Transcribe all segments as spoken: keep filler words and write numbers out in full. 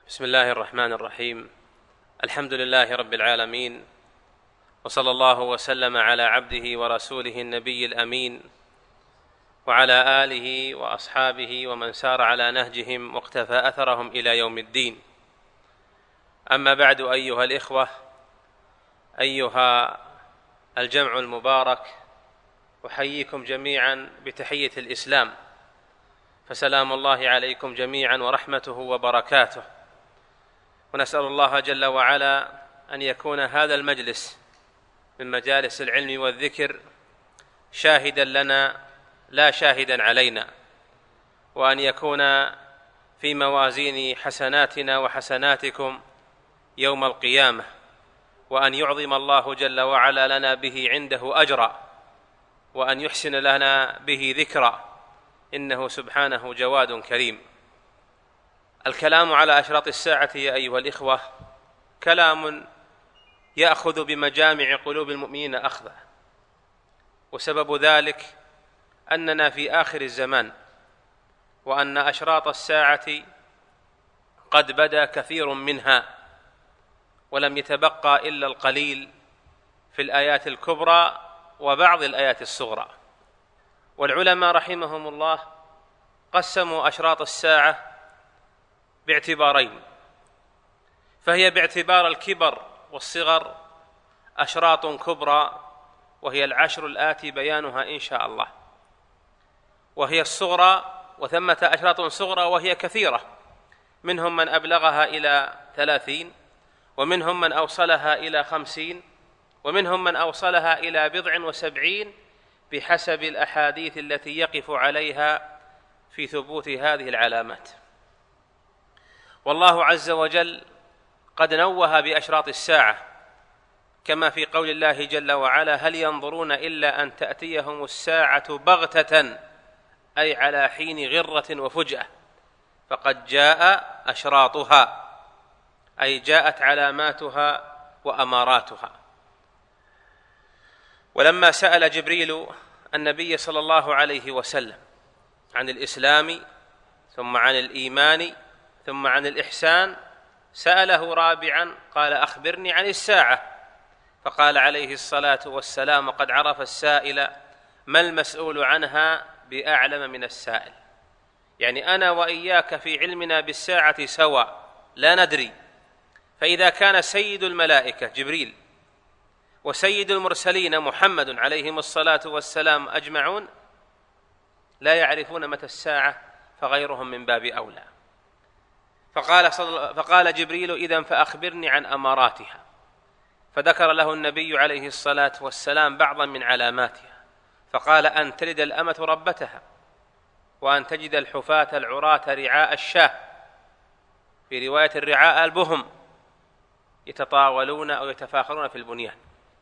بسم الله الرحمن الرحيم. الحمد لله رب العالمين، وصلى الله وسلم على عبده ورسوله النبي الأمين وعلى آله وأصحابه ومن سار على نهجهم واقتفى أثرهم إلى يوم الدين. أما بعد، أيها الإخوة، أيها الجمع المبارك، أحييكم جميعا بتحية الإسلام، فسلام الله عليكم جميعا ورحمته وبركاته. ونسأل الله جل وعلا أن يكون هذا المجلس من مجالس العلم والذكر شاهدا لنا لا شاهدا علينا، وأن يكون في موازين حسناتنا وحسناتكم يوم القيامة، وأن يعظم الله جل وعلا لنا به عنده أجرا، وأن يحسن لنا به ذكرا، إنه سبحانه جواد كريم. الكلام على أشراط الساعة يا أيها الإخوة كلام يأخذ بمجامع قلوب المؤمنين أخذا، وسبب ذلك أننا في آخر الزمان، وأن أشراط الساعة قد بدا كثير منها، ولم يتبقى إلا القليل في الآيات الكبرى وبعض الآيات الصغرى. والعلماء رحمهم الله قسموا أشراط الساعة باعتبارين، فهي باعتبار الكبر والصغر أشراط كبرى، وهي العشر الآتي بيانها إن شاء الله، وهي الصغرى، وثمة أشراط صغرى وهي كثيرة، منهم من أبلغها إلى ثلاثين، ومنهم من أوصلها إلى خمسين، ومنهم من أوصلها إلى بضع وسبعين، بحسب الأحاديث التي يقف عليها في ثبوت هذه العلامات. والله عز وجل قد نوه بأشراط الساعة، كما في قول الله جل وعلا: هل ينظرون إلا أن تأتيهم الساعة بغتة، أي على حين غرة وفجأة، فقد جاء أشراطها، أي جاءت علاماتها وأماراتها. ولما سأل جبريل النبي صلى الله عليه وسلم عن الإسلام ثم عن الإيمان ثم عن الإحسان، سأله رابعا قال: أخبرني عن الساعة. فقال عليه الصلاة والسلام: قد عرف السائل ما المسؤول عنها بأعلم من السائل. يعني أنا وإياك في علمنا بالساعة سواء، لا ندري. فإذا كان سيد الملائكة جبريل وسيد المرسلين محمد عليهم الصلاة والسلام أجمعون لا يعرفون متى الساعة، فغيرهم من باب أولى. فقال, فقال جبريل: إذن فأخبرني عن أماراتها. فذكر له النبي عليه الصلاة والسلام بعضا من علاماتها، فقال: أن تلد الأمة ربتها، وأن تجد الحفاة العراة رعاء الشاه، في رواية الرعاء البهم، يتطاولون أو يتفاخرون في البنيان.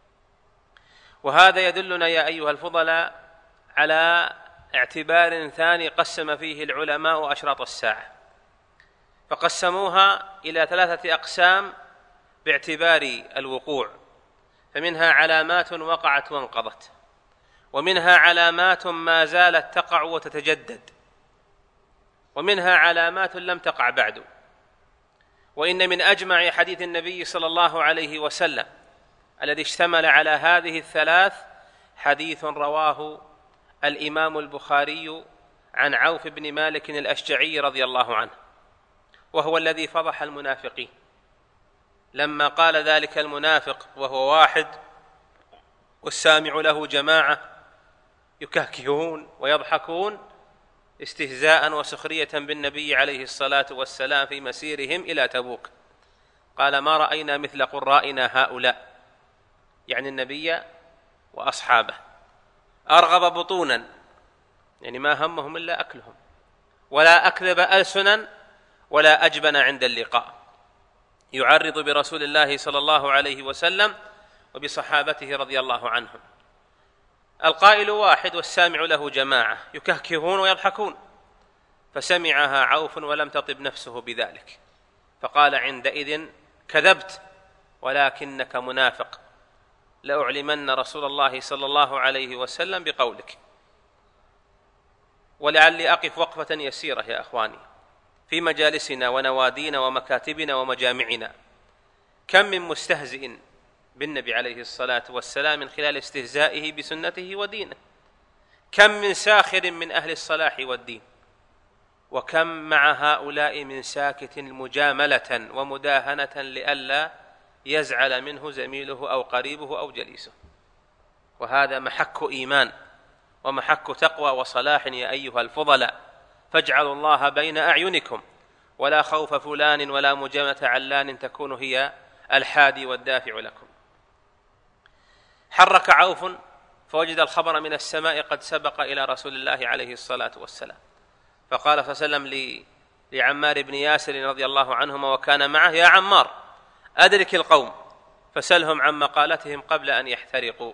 وهذا يدلنا يا أيها الفضلاء على اعتبار ثاني قسم فيه العلماء أشراط الساعة، فقسموها إلى ثلاثة أقسام باعتبار الوقوع، فمنها علامات وقعت وانقضت، ومنها علامات ما زالت تقع وتتجدد، ومنها علامات لم تقع بعد. وإن من أجمع حديث النبي صلى الله عليه وسلم الذي اشتمل على هذه الثلاث حديث رواه الإمام البخاري عن عوف بن مالك الأشجعي رضي الله عنه، وهو الذي فضح المنافقين لما قال ذلك المنافق وهو واحد والسامع له جماعة يكهكهون ويضحكون استهزاء وسخرية بالنبي عليه الصلاة والسلام في مسيرهم إلى تبوك، قال: ما رأينا مثل قرائنا هؤلاء، يعني النبي وأصحابه، أرغب بطونا، يعني ما همهم إلا أكلهم، ولا أكذب ألسنا، ولا أجبن عند اللقاء، يعرض برسول الله صلى الله عليه وسلم وبصحابته رضي الله عنهم. القائل واحد والسامع له جماعة يكهكهون ويضحكون، فسمعها عوف ولم تطب نفسه بذلك، فقال عندئذ: كذبت ولكنك منافق، لأعلمن رسول الله صلى الله عليه وسلم بقولك. ولعلي أقف وقفة يسيرة يا أخواني في مجالسنا ونوادينا ومكاتبنا ومجامعنا. كم من مستهزئ بالنبي عليه الصلاة والسلام من خلال استهزائه بسنته ودينه، كم من ساخر من أهل الصلاح والدين، وكم مع هؤلاء من ساكت مجاملة ومداهنة لئلا يزعل منه زميله أو قريبه أو جليسه. وهذا محك إيمان ومحك تقوى وصلاح يا أيها الفضلاء، فاجعلوا الله بين أعينكم، ولا خوف فلان ولا مجاملة علان تكون هي الحادي والدافع لكم. حرك عوف فوجد الخبر من السماء قد سبق إلى رسول الله عليه الصلاة والسلام، فقال صلى الله عليه وسلم لعمار بن ياسر رضي الله عنهما وكان معه: يا عمار أدرك القوم فسلهم عن مقالتهم قبل أن يحترقوا.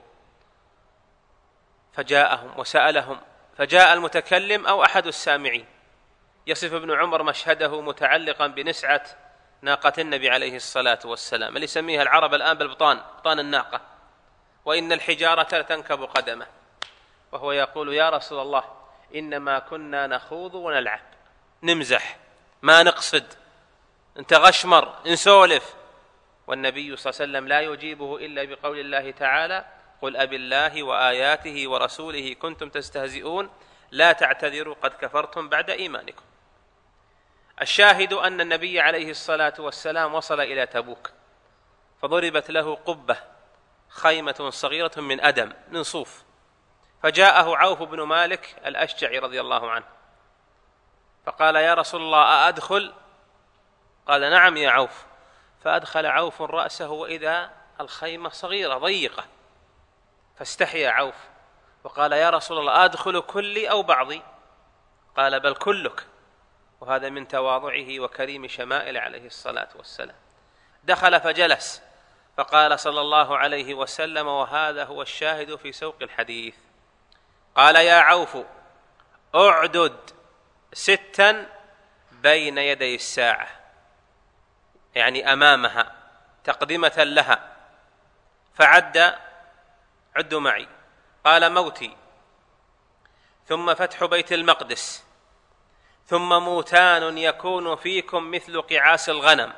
فجاءهم وسألهم، فجاء المتكلم أو أحد السامعين. يصف ابن عمر مشهده متعلقا بنسعة ناقة النبي عليه الصلاة والسلام اللي يسميها العرب الآن بالبطان، بطان الناقة، وإن الحجارة لتنكب قدمه، وهو يقول: يا رسول الله إنما كنا نخوض ونلعب، نمزح، ما نقصد، انت غشمر، نسولف. والنبي صلى الله عليه وسلم لا يجيبه إلا بقول الله تعالى: قل أبي الله وآياته ورسوله كنتم تستهزئون لا تعتذروا قد كفرتم بعد إيمانكم. الشاهد أن النبي عليه الصلاة والسلام وصل إلى تبوك، فضربت له قبة خيمة صغيرة من أدم من صوف، فجاءه عوف بن مالك الأشجعي رضي الله عنه فقال: يا رسول الله أأدخل؟ قال: نعم يا عوف. فأدخل عوف رأسه وإذا الخيمة صغيرة ضيقة، فاستحيا عوف وقال: يا رسول الله أدخل كلي أو بعضي؟ قال: بل كلك. وهذا من تواضعه وكريم شمائل عليه الصلاة والسلام. دخل فجلس، فقال صلى الله عليه وسلم، وهذا هو الشاهد في سوق الحديث، قال: يا عوف اعدد ستا بين يدي الساعة، يعني أمامها تقدمة لها. فعد، عدوا معي، قال: موتي، ثم فتح بيت المقدس، ثم موتان يكون فيكم مثل قعاس الغنم،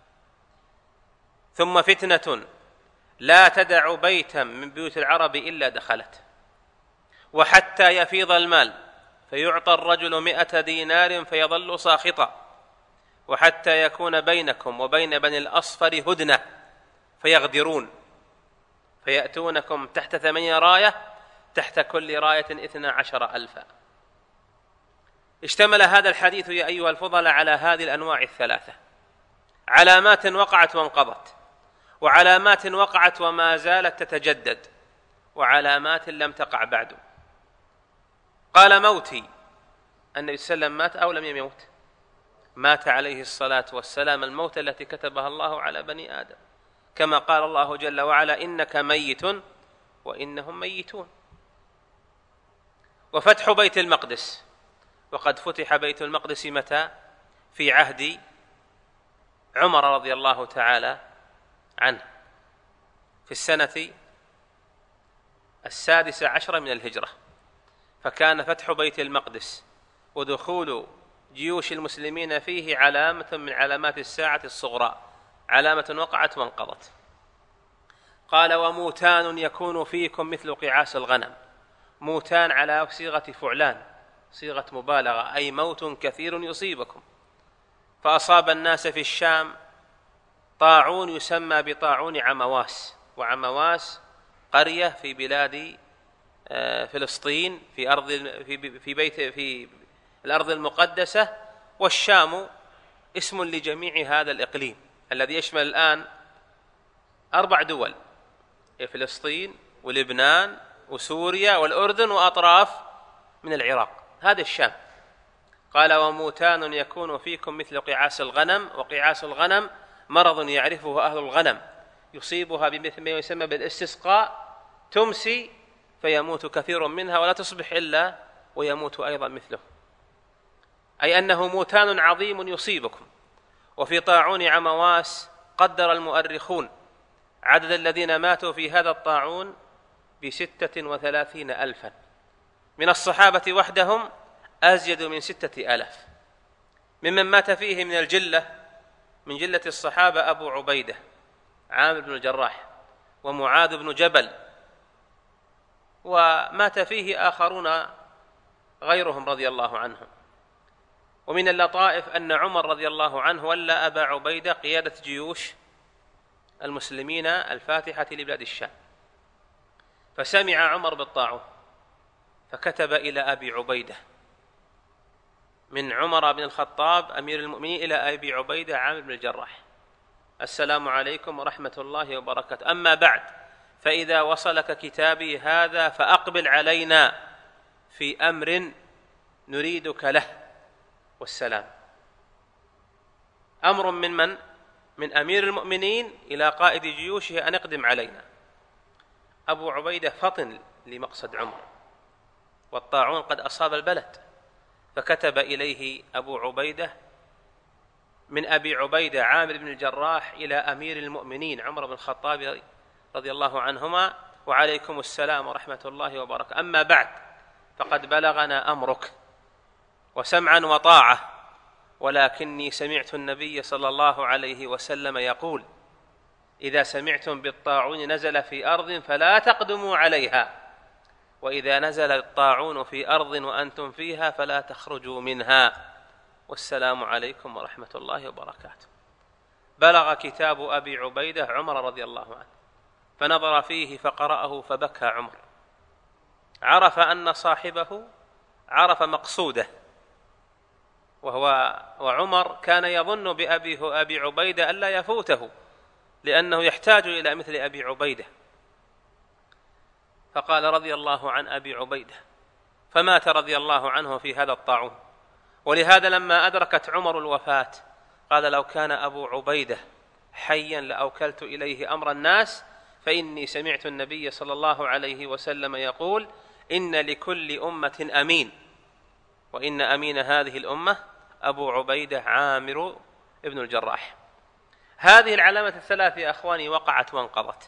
ثم فتنة لا تدع بيتا من بيوت العرب إلا دخلت، وحتى يفيض المال فيعطى الرجل مئة دينار فيظل ساخطا، وحتى يكون بينكم وبين بني الأصفر هدنة فيغدرون، فيأتونكم تحت ثمانية راية، تحت كل راية اثنا عشر ألفا. اشتمل هذا الحديث يا أيها الفضلاء على هذه الأنواع الثلاثة: علامات وقعت وانقضت، وعلامات وقعت وما زالت تتجدد، وعلامات لم تقع بعد. قال: موتي، النبي صلى الله عليه وسلم مات أو لم يموت؟ مات عليه الصلاة والسلام الموت التي كتبها الله على بني آدم، كما قال الله جل وعلا: إنك ميت وإنهم ميتون. وفتح بيت المقدس، وقد فتح بيت المقدس متى؟ في عهد عمر رضي الله تعالى عنه، في السنة السادسة عشر من الهجرة. فكان فتح بيت المقدس ودخول جيوش المسلمين فيه علامة من علامات الساعة الصغرى، علامة وقعت وانقضت. قال: وموتان يكون فيكم مثل قعاس الغنم. موتان على صيغة فعلان، صيغة مبالغة، أي موت كثير يصيبكم. فأصاب الناس في الشام طاعون يسمى بطاعون عمواس، وعمواس قرية في بلاد فلسطين، في أرض في بيت في الأرض المقدسة، والشام اسم لجميع هذا الإقليم الذي يشمل الآن أربع دول: فلسطين ولبنان وسوريا والأردن وأطراف من العراق، هذا الشام. قال: وموتان يكون فيكم مثل قعاس الغنم. وقعاس الغنم مرض يعرفه أهل الغنم، يصيبها بمثل ما يسمى بالاستسقاء، تمسي فيموت كثير منها ولا تصبح إلا ويموت أيضا مثله، أي أنه موتان عظيم يصيبكم. وفي طاعون عمواس قدر المؤرخون عدد الذين ماتوا في هذا الطاعون بستة وثلاثين ألفا، من الصحابة وحدهم أزيد من ستة ألاف. ممن مات فيه من الجلة من جلة الصحابة أبو عبيدة عامر بن الجراح ومعاذ بن جبل، ومات فيه آخرون غيرهم رضي الله عنهم. ومن اللطائف أن عمر رضي الله عنه ولى أبا عبيدة قيادة جيوش المسلمين الفاتحة لبلاد الشام، فسمع عمر بالطاعون فكتب إلى أبي عبيدة من عمر بن الخطاب أمير المؤمنين إلى أبي عبيدة عامر بن الجراح: السلام عليكم ورحمة الله وبركاته، أما بعد، فإذا وصلك كتابي هذا فأقبل علينا في أمر نريدك له والسلام. أمر من من؟ من أمير المؤمنين إلى قائد جيوشه أن اقدم علينا. أبو عبيدة فطن لمقصد عمر، والطاعون قد أصاب البلد، فكتب إليه أبو عبيدة من أبي عبيدة عامر بن الجراح إلى أمير المؤمنين عمر بن الخطاب رضي الله عنهما: وعليكم السلام ورحمة الله وبركاته، أما بعد، فقد بلغنا أمرك وسمعا وطاعة، ولكني سمعت النبي صلى الله عليه وسلم يقول: إذا سمعتم بالطاعون نزل في أرض فلا تقدموا عليها، وإذا نزل الطاعون في أرض وأنتم فيها فلا تخرجوا منها، والسلام عليكم ورحمة الله وبركاته. بلغ كتاب أبي عبيدة عمر رضي الله عنه، فنظر فيه فقرأه فبكى عمر، عرف أن صاحبه عرف مقصوده، وهو وعمر كان يظن بأبي أبي عبيدة ألا يفوته، لأنه يحتاج إلى مثل أبي عبيدة، فقال رضي الله عن أبي عبيدة، فمات رضي الله عنه في هذا الطاعون. ولهذا لما أدركت عمر الوفاة قال: لو كان أبو عبيدة حيا لأوكلت إليه أمر الناس، فإني سمعت النبي صلى الله عليه وسلم يقول: إن لكل أمة أمين، وإن أمين هذه الأمة أبو عبيدة عامر ابن الجراح. هذه العلامة الثلاث يا أخواني وقعت وانقضت،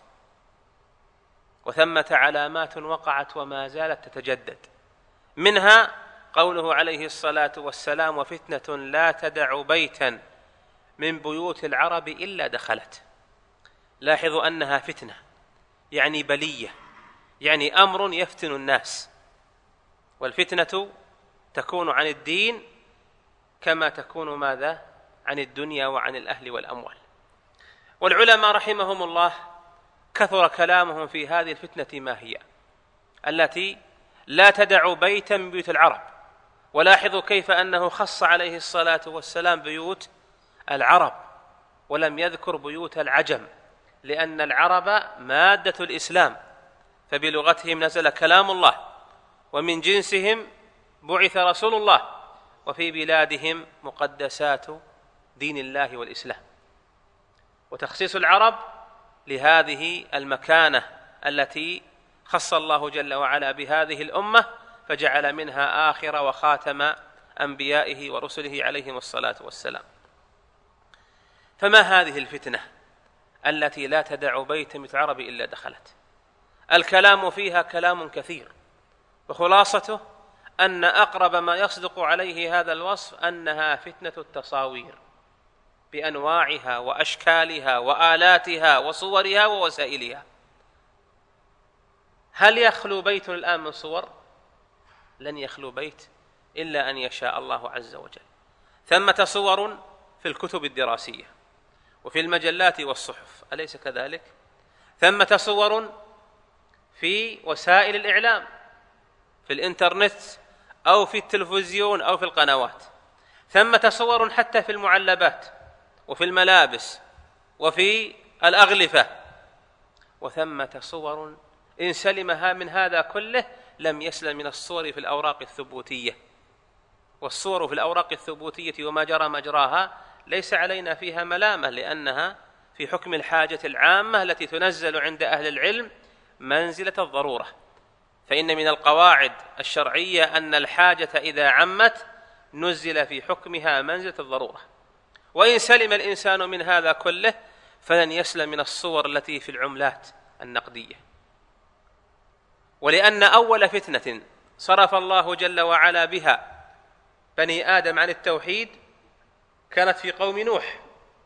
وثمة علامات وقعت وما زالت تتجدد، منها قوله عليه الصلاة والسلام: وفتنة لا تدع بيتا من بيوت العرب إلا دخلت. لاحظوا أنها فتنة، يعني بلية، يعني أمر يفتن الناس، والفتنة تكون عن الدين كما تكون ماذا؟ عن الدنيا وعن الأهل والأموال. والعلماء رحمهم الله كثر كلامهم في هذه الفتنة ما هي، التي لا تدع بيتا من بيوت العرب. ولاحظوا كيف أنه خص عليه الصلاة والسلام بيوت العرب ولم يذكر بيوت العجم، لأن العرب مادة الإسلام، فبلغتهم نزل كلام الله، ومن جنسهم بعث رسول الله، وفي بلادهم مقدسات دين الله والإسلام. وتخصيص العرب لهذه المكانة التي خص الله جل وعلا بهذه الأمة، فجعل منها آخر وخاتم أنبيائه ورسله عليهم الصلاة والسلام. فما هذه الفتنة التي لا تدع بيت من العرب إلا دخلت؟ الكلام فيها كلام كثير، وخلاصته أن أقرب ما يصدق عليه هذا الوصف أنها فتنة التصاوير بأنواعها وأشكالها وآلاتها وصورها ووسائلها. هل يخلو بيت الآن من صور؟ لن يخلو بيت إلا أن يشاء الله عز وجل. ثمة صور في الكتب الدراسية وفي المجلات والصحف، أليس كذلك؟ ثمة صور في وسائل الإعلام، في الإنترنت أو في التلفزيون أو في القنوات. ثمة صور حتى في المعلبات وفي الملابس وفي الأغلفة. وثمة صور إن سلمها من هذا كله لم يسلم من الصور في الأوراق الثبوتية. والصور في الأوراق الثبوتية وما جرى مجراها ليس علينا فيها ملامة، لأنها في حكم الحاجة العامة التي تنزل عند أهل العلم منزلة الضرورة. فإن من القواعد الشرعية أن الحاجة إذا عمت نزل في حكمها منزلة الضرورة. وإن سلم الإنسان من هذا كله فلن يسلم من الصور التي في العملات النقدية. ولأن أول فتنة صرف الله جل وعلا بها بني آدم عن التوحيد كانت في قوم نوح.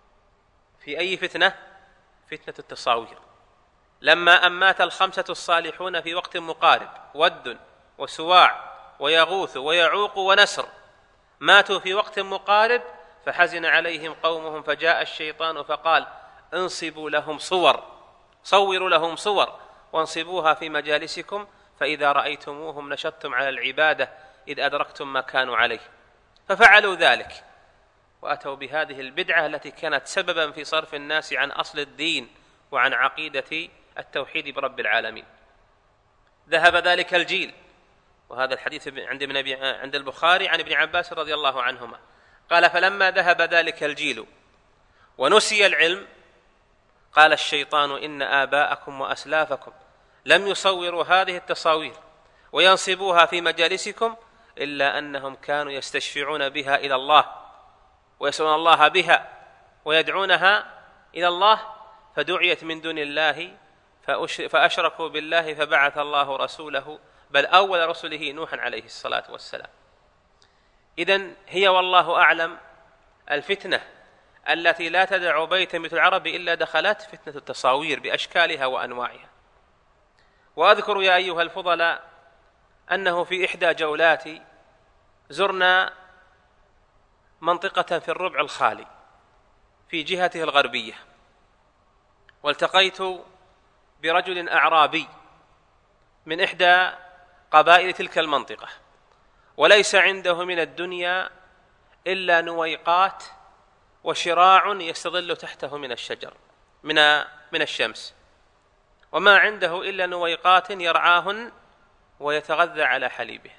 في أي فتنة؟ فتنة التصاوير. لما أن مات الخمسة الصالحون في وقت مقارب، ود وسواع ويغوث ويعوق ونسر، ماتوا في وقت مقارب، فحزن عليهم قومهم، فجاء الشيطان فقال انصبوا لهم صور، صوروا لهم صور وانصبوها في مجالسكم، فإذا رأيتموهم نشطتم على العبادة إذ أدركتم ما كانوا عليه. ففعلوا ذلك وأتوا بهذه البدعة التي كانت سببا في صرف الناس عن أصل الدين وعن عقيدة التوحيد برب العالمين. ذهب ذلك الجيل، وهذا الحديث عند ابن عند البخاري عن ابن عباس رضي الله عنهما قال: فلما ذهب ذلك الجيل ونسي العلم قال الشيطان إن آباءكم وأسلافكم لم يصوروا هذه التصاوير وينصبوها في مجالسكم إلا أنهم كانوا يستشفعون بها إلى الله ويسألون الله بها ويدعونها إلى الله، فدعيت من دون الله فأشركوا بالله، فبعث الله رسوله، بل أول رسله نوحا عليه الصلاة والسلام. إذن هي والله أعلم الفتنة التي لا تدع بيتا مثل العرب إلا دخلت، فتنة التصاوير بأشكالها وأنواعها. وأذكر يا أيها الفضلاء أنه في إحدى جولاتي زرنا منطقة في الربع الخالي في جهته الغربية، والتقيت برجل أعرابي من إحدى قبائل تلك المنطقة، وليس عنده من الدنيا إلا نويقات وشراع يستظل تحته من الشجر من من الشمس، وما عنده إلا نويقات يرعاهن ويتغذى على حليبه.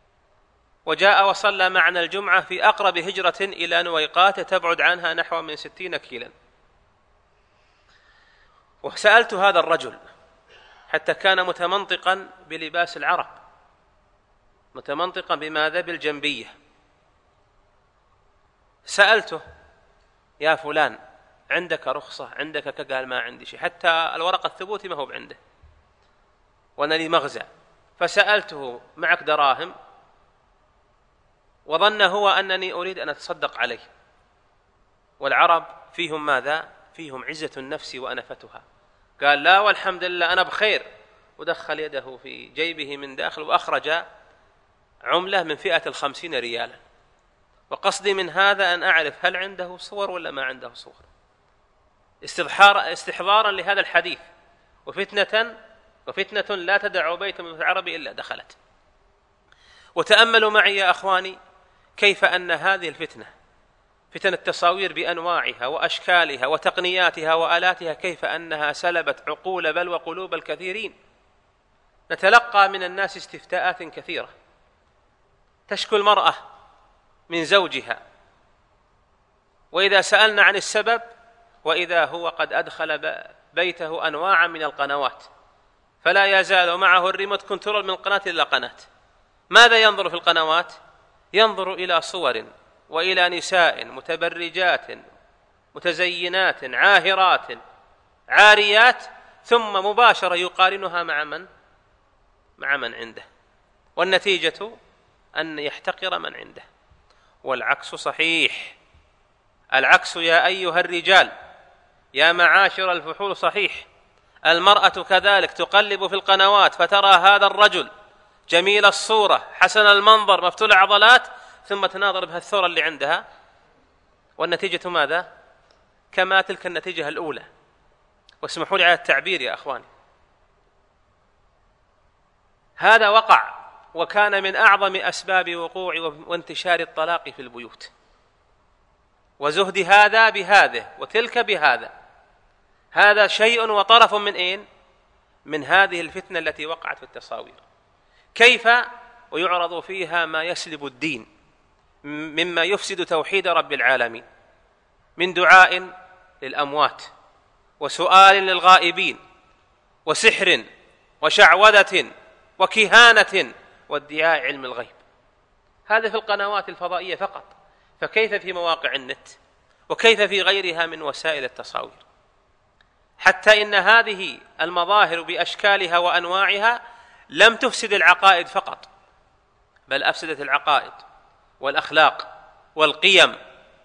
وجاء وصلى معنا الجمعة في أقرب هجرة إلى نويقات تبعد عنها نحو من ستين كيلا. وسألت هذا الرجل حتى كان متمنطقا بلباس العرب، متمنطقا بماذا؟ بالجنبية. سألته: يا فلان عندك رخصة؟ عندك كذا؟ قال: ما عندي شيء، حتى الورقة الثبوتي ما هو عنده، وأنا لي مغزى. فسألته: معك دراهم؟ وظن هو أنني أريد أن أتصدق عليه. والعرب فيهم ماذا؟ فيهم عزة النفس وأنفتها. قال: لا والحمد لله أنا بخير. ودخل يده في جيبه من داخل وأخرج عملة من فئة الخمسين ريالا. وقصدي من هذا أن أعرف هل عنده صور ولا ما عنده صور، استحضارا لهذا الحديث. وفتنة وفتنة لا تدع بيتا من العرب إلا دخلت. وتأملوا معي يا أخواني كيف أن هذه الفتنة، فتن التصاوير بأنواعها وأشكالها وتقنياتها وآلاتها، كيف أنها سلبت عقول بل وقلوب الكثيرين. نتلقى من الناس استفتاءات كثيرة، تشكو المرأة من زوجها، وإذا سألنا عن السبب وإذا هو قد أدخل بيته أنواعا من القنوات، فلا يزال معه الريموت كنترول من قناة إلى قناة. ماذا ينظر في القنوات؟ ينظر إلى صور وإلى نساء متبرجات متزينات عاهرات عاريات، ثم مباشرة يقارنها مع من؟ مع من عنده، والنتيجة أن يحتقر من عنده. والعكس صحيح، العكس يا أيها الرجال يا معاشر الفحول صحيح. المرأة كذلك تقلب في القنوات فترى هذا الرجل جميل الصورة حسن المنظر مفتول العضلات، ثم تناظر بها الثورة اللي عندها، والنتيجة ماذا؟ كما تلك النتيجة الأولى. واسمحوا لي على التعبير يا أخواني، هذا وقع وكان من أعظم أسباب وقوع وانتشار الطلاق في البيوت، وزهد هذا بهذا وتلك بهذا. هذا شيء وطرف من أين؟ من هذه الفتنة التي وقعت في التصاوير. كيف ويعرض فيها ما يسلب الدين مما يفسد توحيد رب العالمين، من دعاء للأموات وسؤال للغائبين وسحر وشعوذة وكهانة وادعاء علم الغيب. هذا في القنوات الفضائية فقط، فكيف في مواقع النت وكيف في غيرها من وسائل التصاوير؟ حتى إن هذه المظاهر بأشكالها وأنواعها لم تفسد العقائد فقط، بل أفسدت العقائد والأخلاق والقيم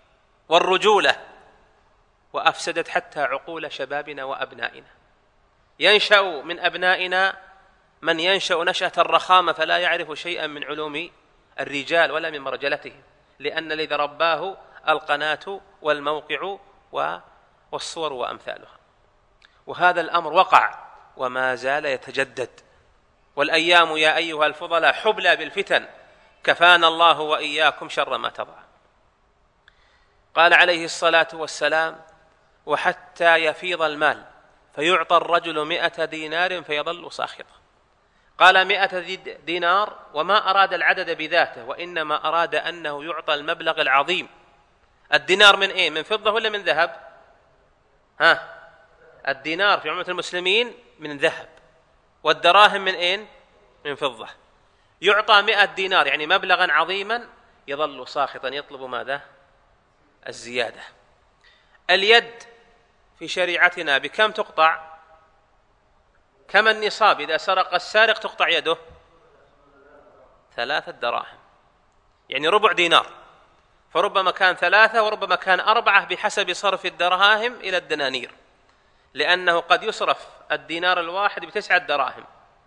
والرجولة، وأفسدت حتى عقول شبابنا وأبنائنا. ينشأ من أبنائنا من ينشأ نشأة الرخامة فلا يعرف شيئا من علوم الرجال ولا من مرجلتهم، لأن الذي رباه القناة والموقع والصور وأمثالها. وهذا الأمر وقع وما زال يتجدد، والأيام يا أيها الفضلاء حبلى بالفتن، كفانا الله وإياكم شر ما تضع. قال عليه الصلاة والسلام: وحتى يفيض المال فيعطى الرجل مئة دينار فيظل ساخطا. قال مئة دينار وما أراد العدد بذاته، وإنما أراد أنه يعطى المبلغ العظيم. الدينار من إيه؟ من فضة ولا من ذهب؟ ها، الدينار في عملة المسلمين من ذهب، والدراهم من إيه؟ من فضة. يعطى مئة دينار يعني مبلغا عظيما، يظل ساخطا يطلب ماذا؟ الزيادة. اليد في شريعتنا بكم تقطع؟ كما النصاب، إذا سرق السارق تقطع يده ثلاثة دراهم، يعني ربع دينار، فربما كان ثلاثة وربما كان أربعة بحسب صرف الدراهم إلى الدنانير، لأنه قد يصرف الدينار الواحد بتسعة دراهم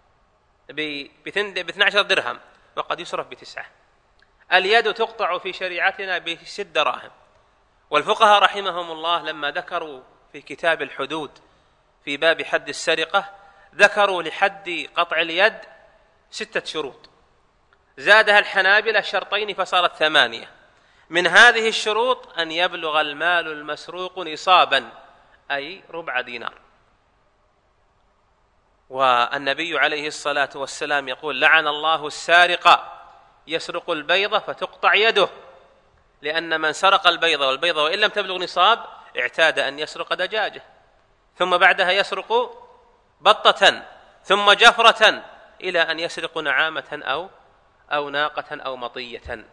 باثنى عشر درهم، وقد يصرف بتسعة. اليد تقطع في شريعتنا بست دراهم. والفقهاء رحمهم الله لما ذكروا في كتاب الحدود في باب حد السرقة ذكروا لحد قطع اليد ستة شروط، زادها الحنابلة شرطين فصارت ثمانية. من هذه الشروط أن يبلغ المال المسروق نصابا، أي ربع دينار. والنبي عليه الصلاة والسلام يقول: لعن الله السارق يسرق البيضة فتقطع يده، لأن من سرق البيضة والبيضة وإن لم تبلغ نصاب اعتاد أن يسرق دجاجة، ثم بعدها يسرق بطة، ثم جفرة، إلى أن يسرق نعامة أو أو ناقة أو مطية.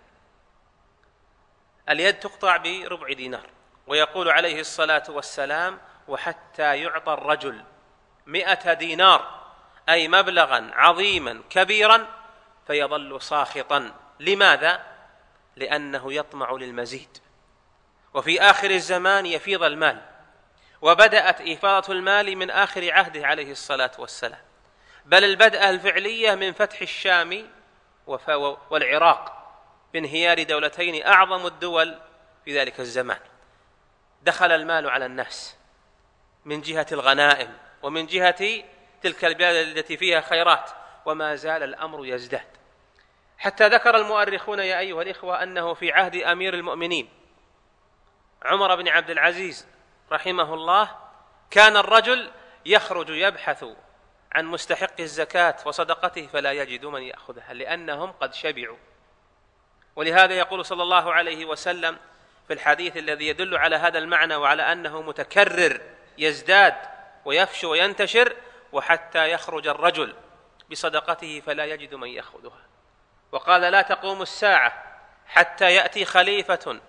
اليد تقطع بربع دينار. ويقول عليه الصلاة والسلام: وحتى يعطى الرجل مئة دينار، أي مبلغا عظيما كبيرا، فيظل ساخطا. لماذا؟ لأنه يطمع للمزيد. وفي آخر الزمان يفيض المال، وبدأت إفاضة المال من آخر عهده عليه الصلاة والسلام، بل البدء الفعلية من فتح الشام والعراق بانهيار دولتين أعظم الدول في ذلك الزمان. دخل المال على الناس من جهة الغنائم ومن جهة تلك البلاد التي فيها خيرات، وما زال الأمر يزداد، حتى ذكر المؤرخون يا أيها الإخوة أنه في عهد أمير المؤمنين عمر بن عبد العزيز رحمه الله كان الرجل يخرج يبحث عن مستحق الزكاة وصدقته فلا يجد من يأخذها، لأنهم قد شبعوا. ولهذا يقول صلى الله عليه وسلم في الحديث الذي يدل على هذا المعنى وعلى أنه متكرر يزداد ويفشو وينتشر: وحتى يخرج الرجل بصدقته فلا يجد من يأخذها. وقال: لا تقوم الساعة حتى يأتي خليفة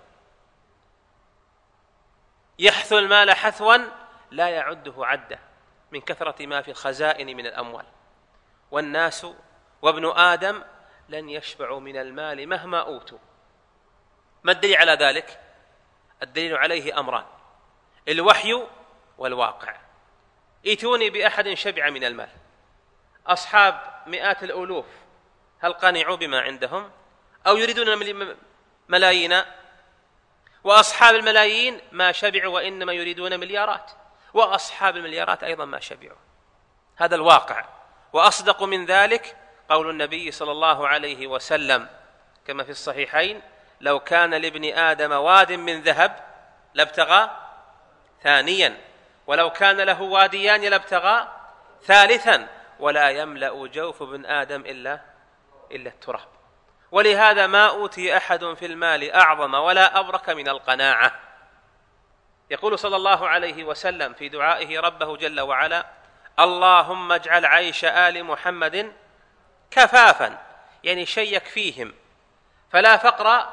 يحث المال حثوا لا يعده عده من كثرة ما في الخزائن من الأموال، والناس وابن آدم لن يشبعوا من المال مهما أوتوا. ما الدليل على ذلك؟ الدليل عليه أمران: الوحي والواقع. ائتوني بأحد شبع من المال. أصحاب مئات الألوف هل قنعوا بما عندهم أو يريدون ملايين؟ وأصحاب الملايين ما شبعوا وإنما يريدون مليارات، وأصحاب المليارات أيضا ما شبعوا. هذا الواقع. وأصدق من ذلك قول النبي صلى الله عليه وسلم كما في الصحيحين: لو كان لابن آدم واد من ذهب لابتغى ثانيا، ولو كان له واديان لابتغى ثالثا، ولا يملأ جوف ابن آدم إلا إلا التراب. ولهذا ما أوتي أحد في المال أعظم ولا أبرك من القناعة. يقول صلى الله عليه وسلم في دعائه ربه جل وعلا: اللهم اجعل عيش آل محمد كفافا، يعني شيء يكفيهم، فلا فقر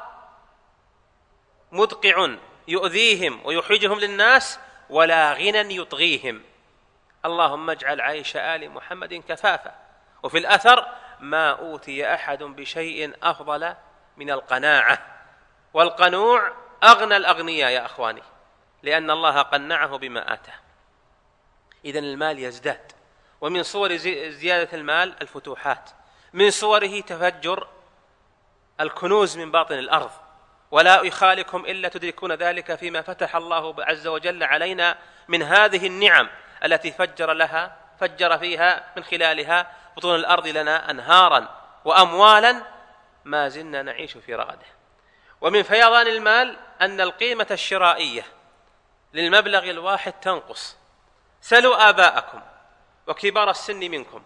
مدقع يؤذيهم ويحرجهم للناس، ولا غنى يطغيهم. اللهم اجعل عيش آل محمد كفافا. وفي الأثر: ما أوتي أحد بشيء أفضل من القناعة. والقنوع أغنى الأغنياء يا أخواني، لأن الله قنعه بما آتاه. إذن المال يزداد، ومن صور زيادة المال الفتوحات، من صوره تفجر الكنوز من باطن الأرض. ولا يخالكم إلا تدركون ذلك فيما فتح الله عز وجل علينا من هذه النعم التي فجر لها فجر فيها من خلالها بطون الأرض لنا أنهارا وأموالا ما زلنا نعيش في رغده. ومن فيضان المال أن القيمة الشرائية للمبلغ الواحد تنقص. سلوا آباءكم وكبار السن منكم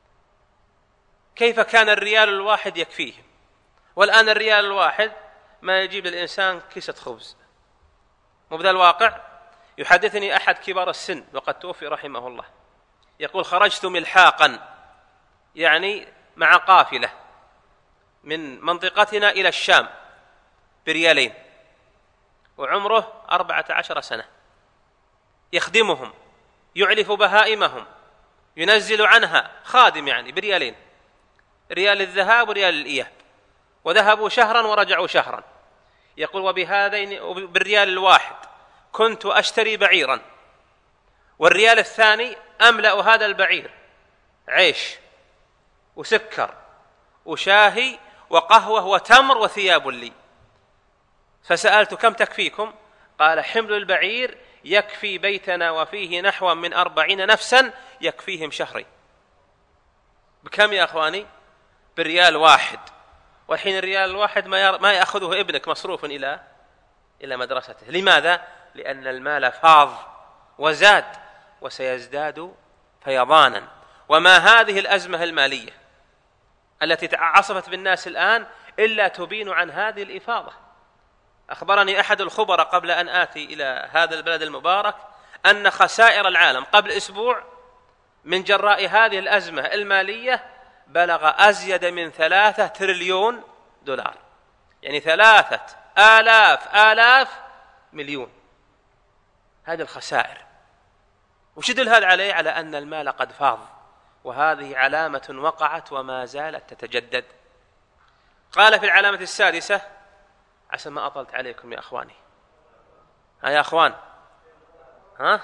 كيف كان الريال الواحد يكفيهم، والآن الريال الواحد ما يجيب للإنسان كيسة خبز. مو بذا الواقع؟ يحدثني أحد كبار السن وقد توفي رحمه الله، يقول: خرجت ملحاقا، يعني مع قافلة من منطقتنا إلى الشام بريالين، وعمره أربعة عشر سنة، يخدمهم، يعلف بهائمهم، ينزل عنها خادم، يعني بريالين، ريال الذهاب وريال الإياب، وذهبوا شهرا ورجعوا شهرا. يقول: وبهذين بالريال الواحد كنت أشتري بعيرا، والريال الثاني أملأ هذا البعير عيش وسكر وشاهي وقهوة وتمر وثياب لي. فسألت: كم تكفيكم؟ قال: حمل البعير يكفي بيتنا وفيه نحو من أربعين نفسا يكفيهم شهري. بكم يا أخواني؟ بالريال واحد. والحين الريال الواحد ما يأخذه ابنك مصروف إلى إلى مدرسته. لماذا؟ لأن المال فاض وزاد وسيزداد فيضانا. وما هذه الأزمة المالية التي عصفت بالناس الآن إلا تبين عن هذه الإفاضة. أخبرني أحد الخبراء قبل أن آتي إلى هذا البلد المبارك أن خسائر العالم قبل أسبوع من جراء هذه الأزمة المالية بلغ أزيد من ثلاثة تريليون دولار، يعني ثلاثة آلاف آلاف مليون. هذه الخسائر. وش يدل هذا عليه؟ على أن المال قد فاض، وهذه علامة وقعت وما زالت تتجدد. قال في العلامة السادسة، عسى ما أطلت عليكم يا أخواني، ها يا أخوان، ها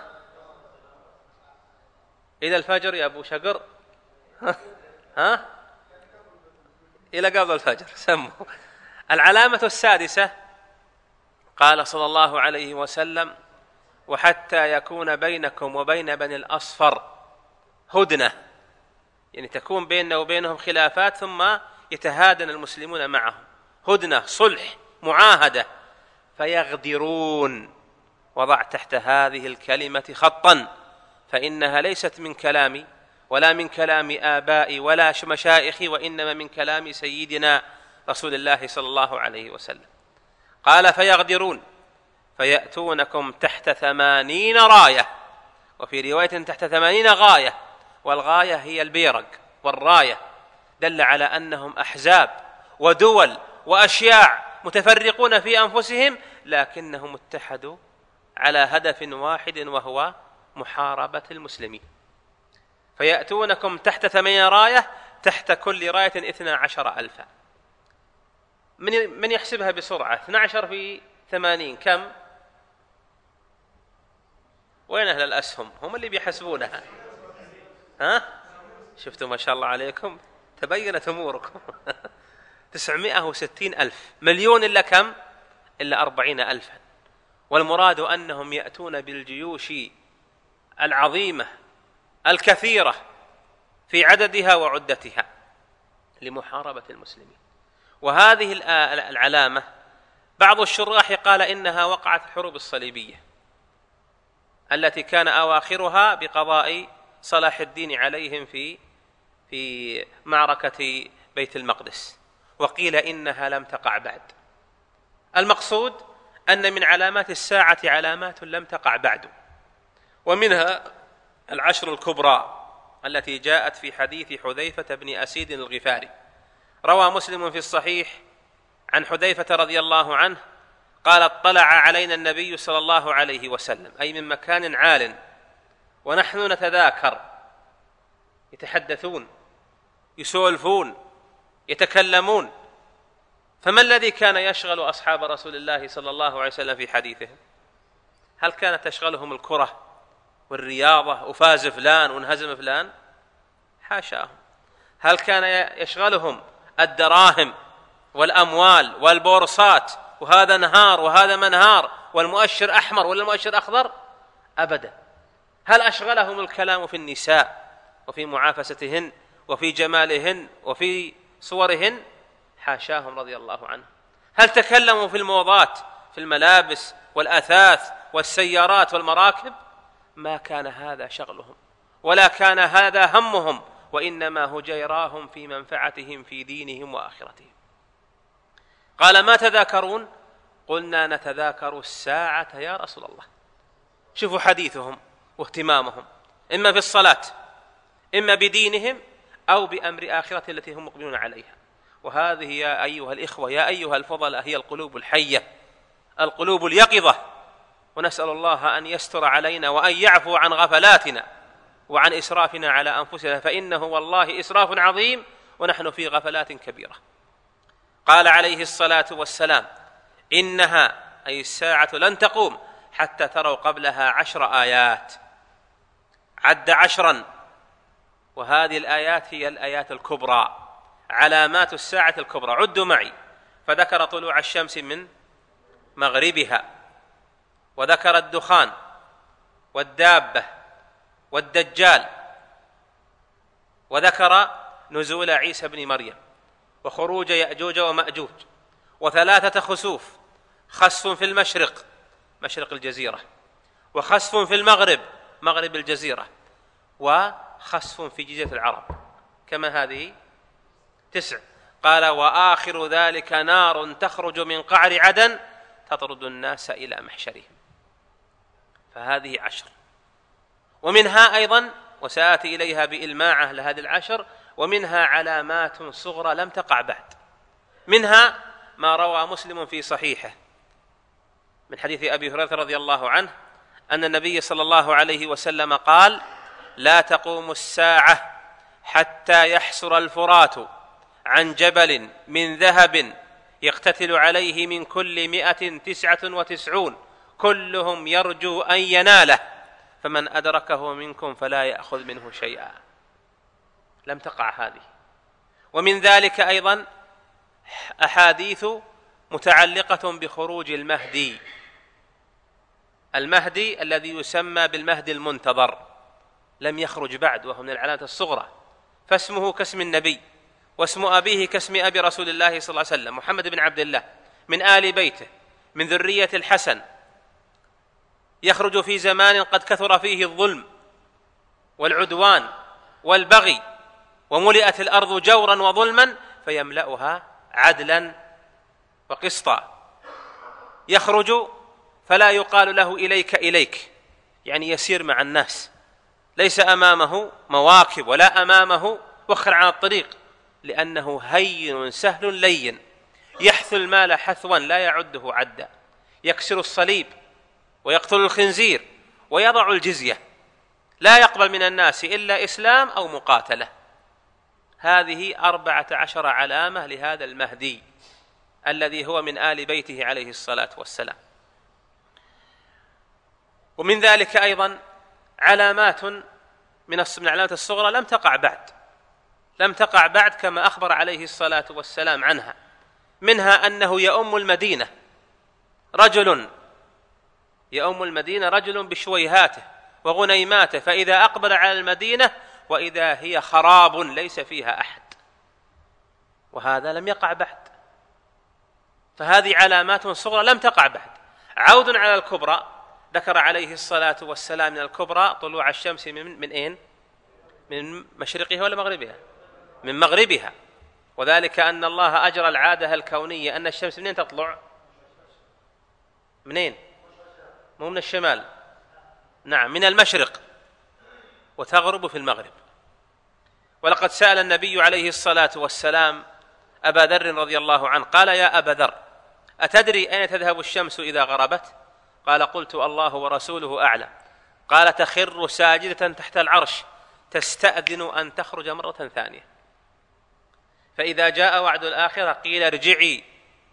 إلى الفجر يا أبو شقر، ها, ها؟ إلى قبل الفجر سموا. العلامة السادسة قال صلى الله عليه وسلم: وحتى يكون بينكم وبين بني الأصفر هدنة، يعني تكون بيننا وبينهم خلافات ثم يتهادن المسلمون معهم، هدنة، صلح، معاهدة، فيغدرون. وضع تحت هذه الكلمة خطا، فإنها ليست من كلامي ولا من كلام آبائي ولا مشايخي، وإنما من كلام سيدنا رسول الله صلى الله عليه وسلم. قال: فيغدرون فيأتونكم تحت ثمانين راية، وفي رواية تحت ثمانين غاية، والغاية هي البيرق والراية، دل على أنهم أحزاب ودول وأشياع متفرقون في أنفسهم، لكنهم اتحدوا على هدف واحد وهو محاربة المسلمين. فيأتونكم تحت ثمانين راية، تحت كل راية اثنا عشر ألفا. من من يحسبها بسرعة؟ اثنا عشر في ثمانين كم؟ وين أهل الأسهم؟ هم اللي بيحسبونها. ها؟ شفتوا ما شاء الله عليكم، تبينت أموركم. تسعمائة وستين ألف. مليون إلا كم؟ إلا أربعين ألفا. والمراد أنهم يأتون بالجيوش العظيمة الكثيرة في عددها وعدتها لمحاربة المسلمين. وهذه العلامة بعض الشراح قال إنها وقعت الحروب الصليبية التي كان أواخرها بقضاء صلاح الدين عليهم في في معركة بيت المقدس، وقيل إنها لم تقع بعد. المقصود أن من علامات الساعة علامات لم تقع بعد، ومنها العشر الكبرى التي جاءت في حديث حذيفة بن أسيد الغفاري. روى مسلم في الصحيح عن حذيفة رضي الله عنه قال: اطلع علينا النبي صلى الله عليه وسلم، أي من مكان عال، ونحن نتذاكر، يتحدثون، يسولفون، يتكلمون، فما الذي كان يشغل أصحاب رسول الله صلى الله عليه وسلم في حديثهم؟ هل كانت تشغلهم الكرة والرياضة وفاز فلان وانهزم فلان؟ حاشاهم. هل كان يشغلهم الدراهم والأموال والبورصات وهذا نهار وهذا منهار والمؤشر أحمر ولا المؤشر أخضر؟ أبدا. هل أشغلهم الكلام في النساء وفي معافستهن وفي جمالهن وفي صورهن؟ حاشاهم رضي الله عنهم. هل تكلموا في الموضات في الملابس والأثاث والسيارات والمراكب؟ ما كان هذا شغلهم ولا كان هذا همهم، وإنما هجيراهم في منفعتهم في دينهم وآخرتهم. قال: ما تذاكرون؟ قلنا: نتذاكر الساعة يا رسول الله. شوفوا حديثهم واهتمامهم، إما بالصلاة إما بدينهم أو بأمر آخرة التي هم مقبلون عليها. وهذه يا أيها الإخوة يا أيها الفضلاء هي القلوب الحية، القلوب اليقظة. ونسأل الله أن يستر علينا وأن يعفو عن غفلاتنا وعن إسرافنا على أنفسنا، فإنه والله إسراف عظيم ونحن في غفلات كبيرة. قال عليه الصلاة والسلام: إنها أي الساعة لن تقوم حتى تروا قبلها عشر آيات. عد عشرا، وهذه الآيات هي الآيات الكبرى، علامات الساعة الكبرى. عدوا معي. فذكر طلوع الشمس من مغربها، وذكر الدخان والدابة والدجال، وذكر نزول عيسى بن مريم، وخروج يأجوج ومأجوج، وثلاثة خسوف: خسف في المشرق مشرق الجزيرة، وخسف في المغرب مغرب الجزيرة، وخسف في جزيرة العرب. كما هذه تسع. قال: وآخر ذلك نار تخرج من قعر عدن تطرد الناس إلى محشرهم. فهذه عشر. ومنها أيضا، وسآتي إليها بإلماعة لهذه العشر، ومنها علامات صغرى لم تقع بعد. منها ما روى مسلم في صحيحه من حديث أبي هريرة رضي الله عنه أن النبي صلى الله عليه وسلم قال: لا تقوم الساعة حتى يحسر الفرات عن جبل من ذهب يقتتل عليه من كل مئة تسعة وتسعون كلهم يرجو أن يناله، فمن أدركه منكم فلا يأخذ منه شيئا. لم تقع هذه. ومن ذلك أيضا أحاديث متعلقة بخروج المهدي، المهدي الذي يسمى بالمهدي المنتظر، لم يخرج بعد، وهو من العلامات الصغرى. فاسمه كاسم النبي، واسم أبيه كاسم أبي رسول الله صلى الله عليه وسلم، محمد بن عبد الله، من آل بيته، من ذرية الحسن. يخرج في زمان قد كثر فيه الظلم والعدوان والبغي، وملئت الأرض جورا وظلما، فيملأها عدلا وقسطا. يخرج فلا يقال له إليك إليك، يعني يسير مع الناس، ليس أمامه مواكب ولا أمامه وخر عن الطريق، لأنه هين سهل لين، يحث المال حثوا لا يعده عدا، يكسر الصليب ويقتل الخنزير ويضع الجزية، لا يقبل من الناس إلا إسلام أو مقاتلة. هذه أربعة عشر علامة لهذا المهدي الذي هو من آل بيته عليه الصلاة والسلام. ومن ذلك أيضا علامات من العلامات الصغرى لم تقع بعد، لم تقع بعد كما أخبر عليه الصلاة والسلام عنها. منها أنه يؤم المدينة رجل يؤم المدينة رجل بشويهاته وغنيماته، فإذا أقبل على المدينة وإذا هي خراب ليس فيها أحد، وهذا لم يقع بعد. فهذه علامات صغرى لم تقع بعد. عود على الكبرى، ذكر عليه الصلاة والسلام من الكبرى طلوع الشمس من من أين؟ من مشرقها ولا مغربها؟ من مغربها. وذلك أن الله أجرى العادة الكونية أن الشمس منين تطلع؟ منين؟ مو من الشمال، نعم، من المشرق، وتغرب في المغرب. ولقد سأل النبي عليه الصلاة والسلام أبا ذر رضي الله عنه قال: يا أبا ذر، أتدري أين تذهب الشمس إذا غربت؟ قال: قلت: الله ورسوله أعلم. قال: تخر ساجدة تحت العرش تستأذن أن تخرج مرة ثانية. فإذا جاء وعد الآخرة قيل: ارجعي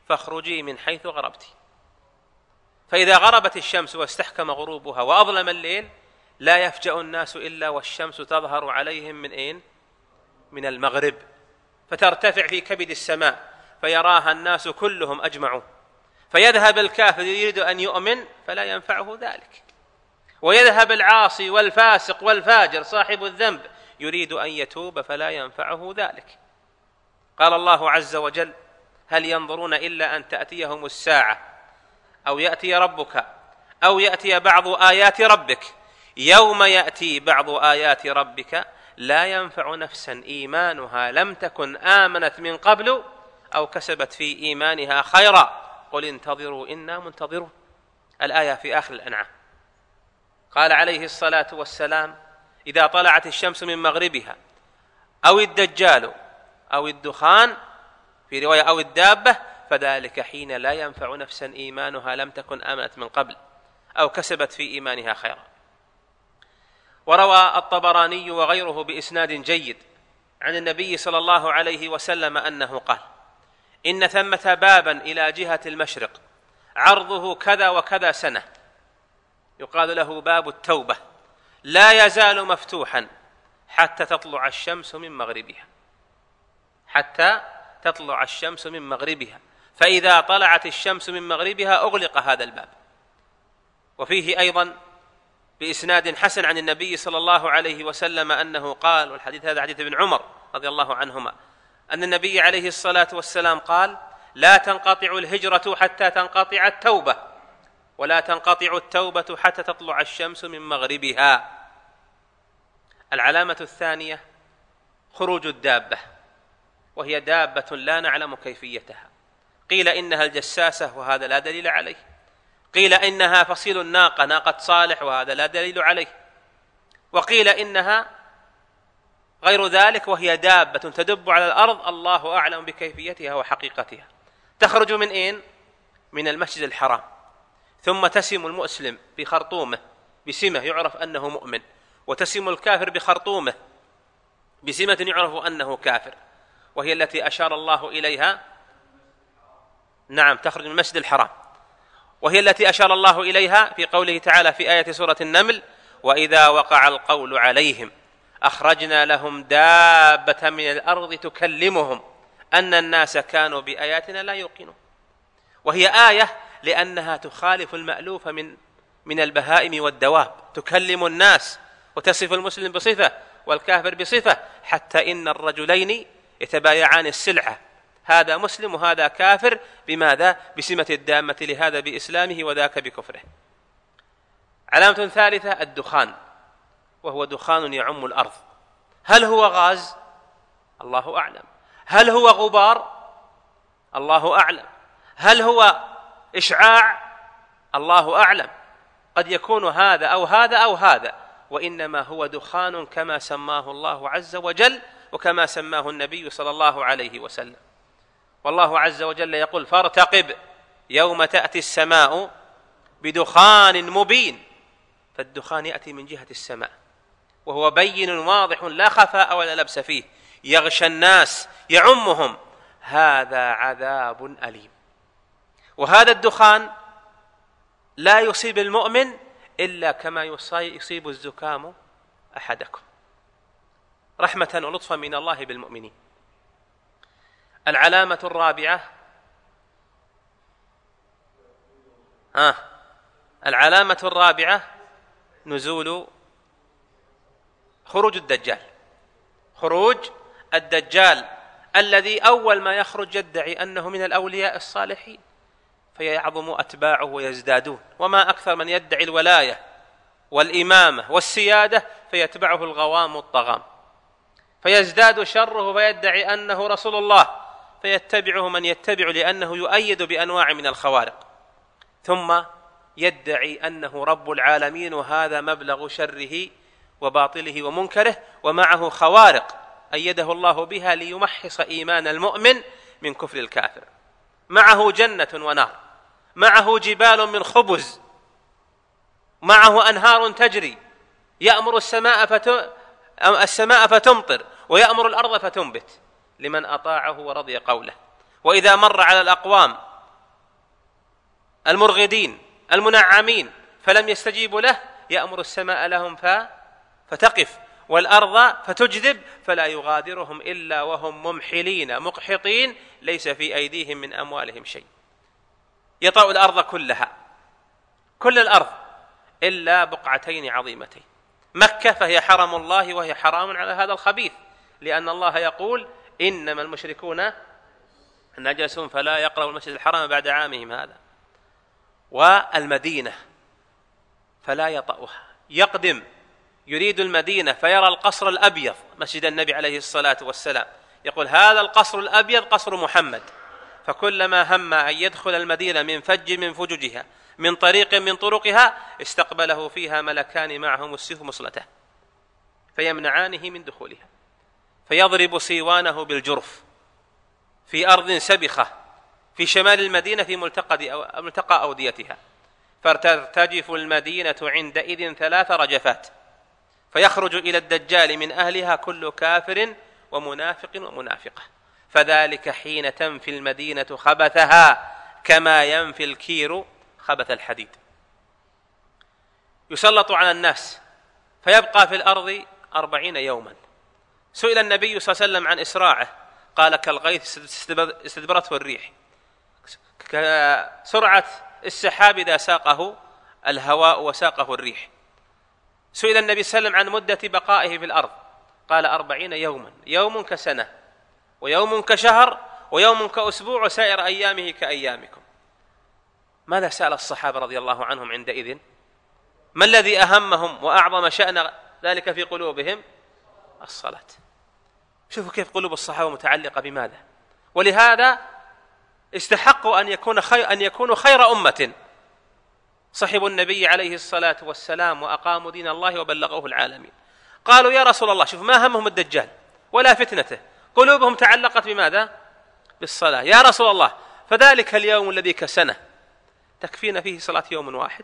فاخرجي من حيث غربت. فإذا غربت الشمس واستحكم غروبها وأظلم الليل لا يفجأ الناس إلا والشمس تظهر عليهم من أين؟ من المغرب، فترتفع في كبد السماء فيراها الناس كلهم أجمعون، فيذهب الكافر يريد أن يؤمن فلا ينفعه ذلك، ويذهب العاصي والفاسق والفاجر صاحب الذنب يريد أن يتوب فلا ينفعه ذلك. قال الله عز وجل: هل ينظرون إلا أن تأتيهم الساعة أو يأتي ربك أو يأتي بعض آيات ربك يوم يأتي بعض آيات ربك لا ينفع نفسا إيمانها لم تكن آمنت من قبل أو كسبت في إيمانها خيرا قل انتظروا إنا منتظرون. الآية في آخر الأنعام. قال عليه الصلاة والسلام: إذا طلعت الشمس من مغربها أو الدجال أو الدخان، في رواية أو الدابة، فذلك حين لا ينفع نفسا إيمانها لم تكن آمنت من قبل أو كسبت في إيمانها خيرا. وروى الطبراني وغيره بإسناد جيد عن النبي صلى الله عليه وسلم أنه قال: إن ثمة بابا إلى جهة المشرق عرضه كذا وكذا سنة يقال له باب التوبة، لا يزال مفتوحا حتى تطلع الشمس من مغربها حتى تطلع الشمس من مغربها فإذا طلعت الشمس من مغربها أغلق هذا الباب. وفيه أيضا بإسناد حسن عن النبي صلى الله عليه وسلم أنه قال، والحديث هذا حديث ابن عمر رضي الله عنهما، أن النبي عليه الصلاة والسلام قال: لا تنقطع الهجرة حتى تنقطع التوبة، ولا تنقطع التوبة حتى تطلع الشمس من مغربها. العلامة الثانية خروج الدابة، وهي دابة لا نعلم كيفيتها. قيل إنها الجساسة وهذا لا دليل عليه، قيل إنها فصيل الناقة ناقة صالح وهذا لا دليل عليه، وقيل إنها غير ذلك وهي دابة تدب على الأرض الله أعلم بكيفيتها وحقيقتها. تخرج من أين؟ من المسجد الحرام، ثم تسم المسلم بخرطومه بسمة يعرف أنه مؤمن، وتسم الكافر بخرطومه بسمة يعرف أنه كافر، وهي التي أشار الله إليها. نعم، تخرج من المسجد الحرام، وهي التي أشار الله إليها في قوله تعالى في آية سورة النمل: وإذا وقع القول عليهم أخرجنا لهم دابة من الأرض تكلمهم أن الناس كانوا بآياتنا لا يوقنون. وهي آية لأنها تخالف المألوف من من البهائم والدواب، تكلم الناس وتصف المسلم بصفة والكافر بصفة، حتى إن الرجلين يتبايعان السلعة، هذا مسلم وهذا كافر، بماذا؟ بسمة الدامة، لهذا بإسلامه وذاك بكفره. علامة ثالثة الدخان، وهو دخان يعم الأرض. هل هو غاز؟ الله أعلم. هل هو غبار؟ الله أعلم. هل هو إشعاع؟ الله أعلم. قد يكون هذا أو هذا أو هذا، وإنما هو دخان كما سماه الله عز وجل وكما سماه النبي صلى الله عليه وسلم. والله عز وجل يقول: فارتقب يوم تأتي السماء بدخان مبين. فالدخان يأتي من جهة السماء وهو بين واضح لا خفاء ولا لبس فيه، يغشى الناس يعمهم، هذا عذاب أليم. وهذا الدخان لا يصيب المؤمن إلا كما يصيب الزكام أحدكم، رحمة ولطفا من الله بالمؤمنين. العلامة الرابعة آه العلامة الرابعة نزول خروج الدجال. خروج الدجال الذي أول ما يخرج يدعي أنه من الأولياء الصالحين، فيعظم أتباعه ويزدادون، وما أكثر من يدعي الولاية والإمامة والسيادة فيتبعه الغوام الطغام، فيزداد شره فيدعي أنه رسول الله، فيتبعه من يتبع لأنه يؤيد بأنواع من الخوارق، ثم يدعي أنه رب العالمين، وهذا مبلغ شره وباطله ومنكره، ومعه خوارق أيده الله بها ليمحص إيمان المؤمن من كفر الكافر. معه جنة ونار، معه جبال من خبز، معه أنهار تجري، يأمر السماء, فت... السماء فتمطر، ويأمر الأرض فتنبت لمن أطاعه ورضي قوله. وإذا مر على الأقوام المرغدين المنعمين فلم يستجيبوا له يأمر السماء لهم فتقف والأرض فتجذب فلا يغادرهم إلا وهم ممحلين مقحطين ليس في أيديهم من أموالهم شيء. يطأ الأرض كلها، كل الأرض إلا بقعتين عظيمتين، مكة فهي حرم الله وهي حرام على هذا الخبيث، لأن الله يقول إنما المشركون نجس فلا يقربوا المسجد الحرام بعد عامهم هذا. والمدينة فلا يطأها، يقدم يريد المدينة فيرى القصر الأبيض مسجد النبي عليه الصلاة والسلام، يقول هذا القصر الأبيض قصر محمد، فكلما هم أن يدخل المدينة من فج من فججها من طريق من طرقها استقبله فيها ملكان معهم السيف مصلته فيمنعانه من دخولها، فيضرب صيوانه بالجرف في أرض سبخة في شمال المدينة في ملتقى أوديتها، فترتجف المدينة عندئذ ثلاث رجفات، فيخرج إلى الدجال من أهلها كل كافر ومنافق ومنافقة، فذلك حين تنفي المدينة خبثها كما ينفي الكير خبث الحديد. يسلط على الناس فيبقى في الأرض أربعين يوما. سئل النبي صلى الله عليه وسلم عن إسراعه قال كالغيث استدبرته الريح، كسرعة السحاب إذا ساقه الهواء وساقه الريح. سئل النبي صلى الله عليه وسلم عن مدة بقائه في الأرض قال أربعين يوما، يوم كسنة ويوم كشهر ويوم كأسبوع وسائر أيامه كأيامكم. ماذا سأل الصحابة رضي الله عنهم عندئذ؟ ما الذي أهمهم وأعظم شأن ذلك في قلوبهم؟ الصلاة. شوفوا كيف قلوب الصحابة متعلقة بماذا، ولهذا استحقوا أن يكون خير أن يكونوا خير أمة صحبوا النبي عليه الصلاة والسلام وأقاموا دين الله وبلغوه العالمين. قالوا يا رسول الله، شوف ما همهم الدجال ولا فتنته، قلوبهم تعلقت بماذا؟ بالصلاة. يا رسول الله فذلك اليوم الذي كسنة تكفينا فيه صلاة يوم واحد؟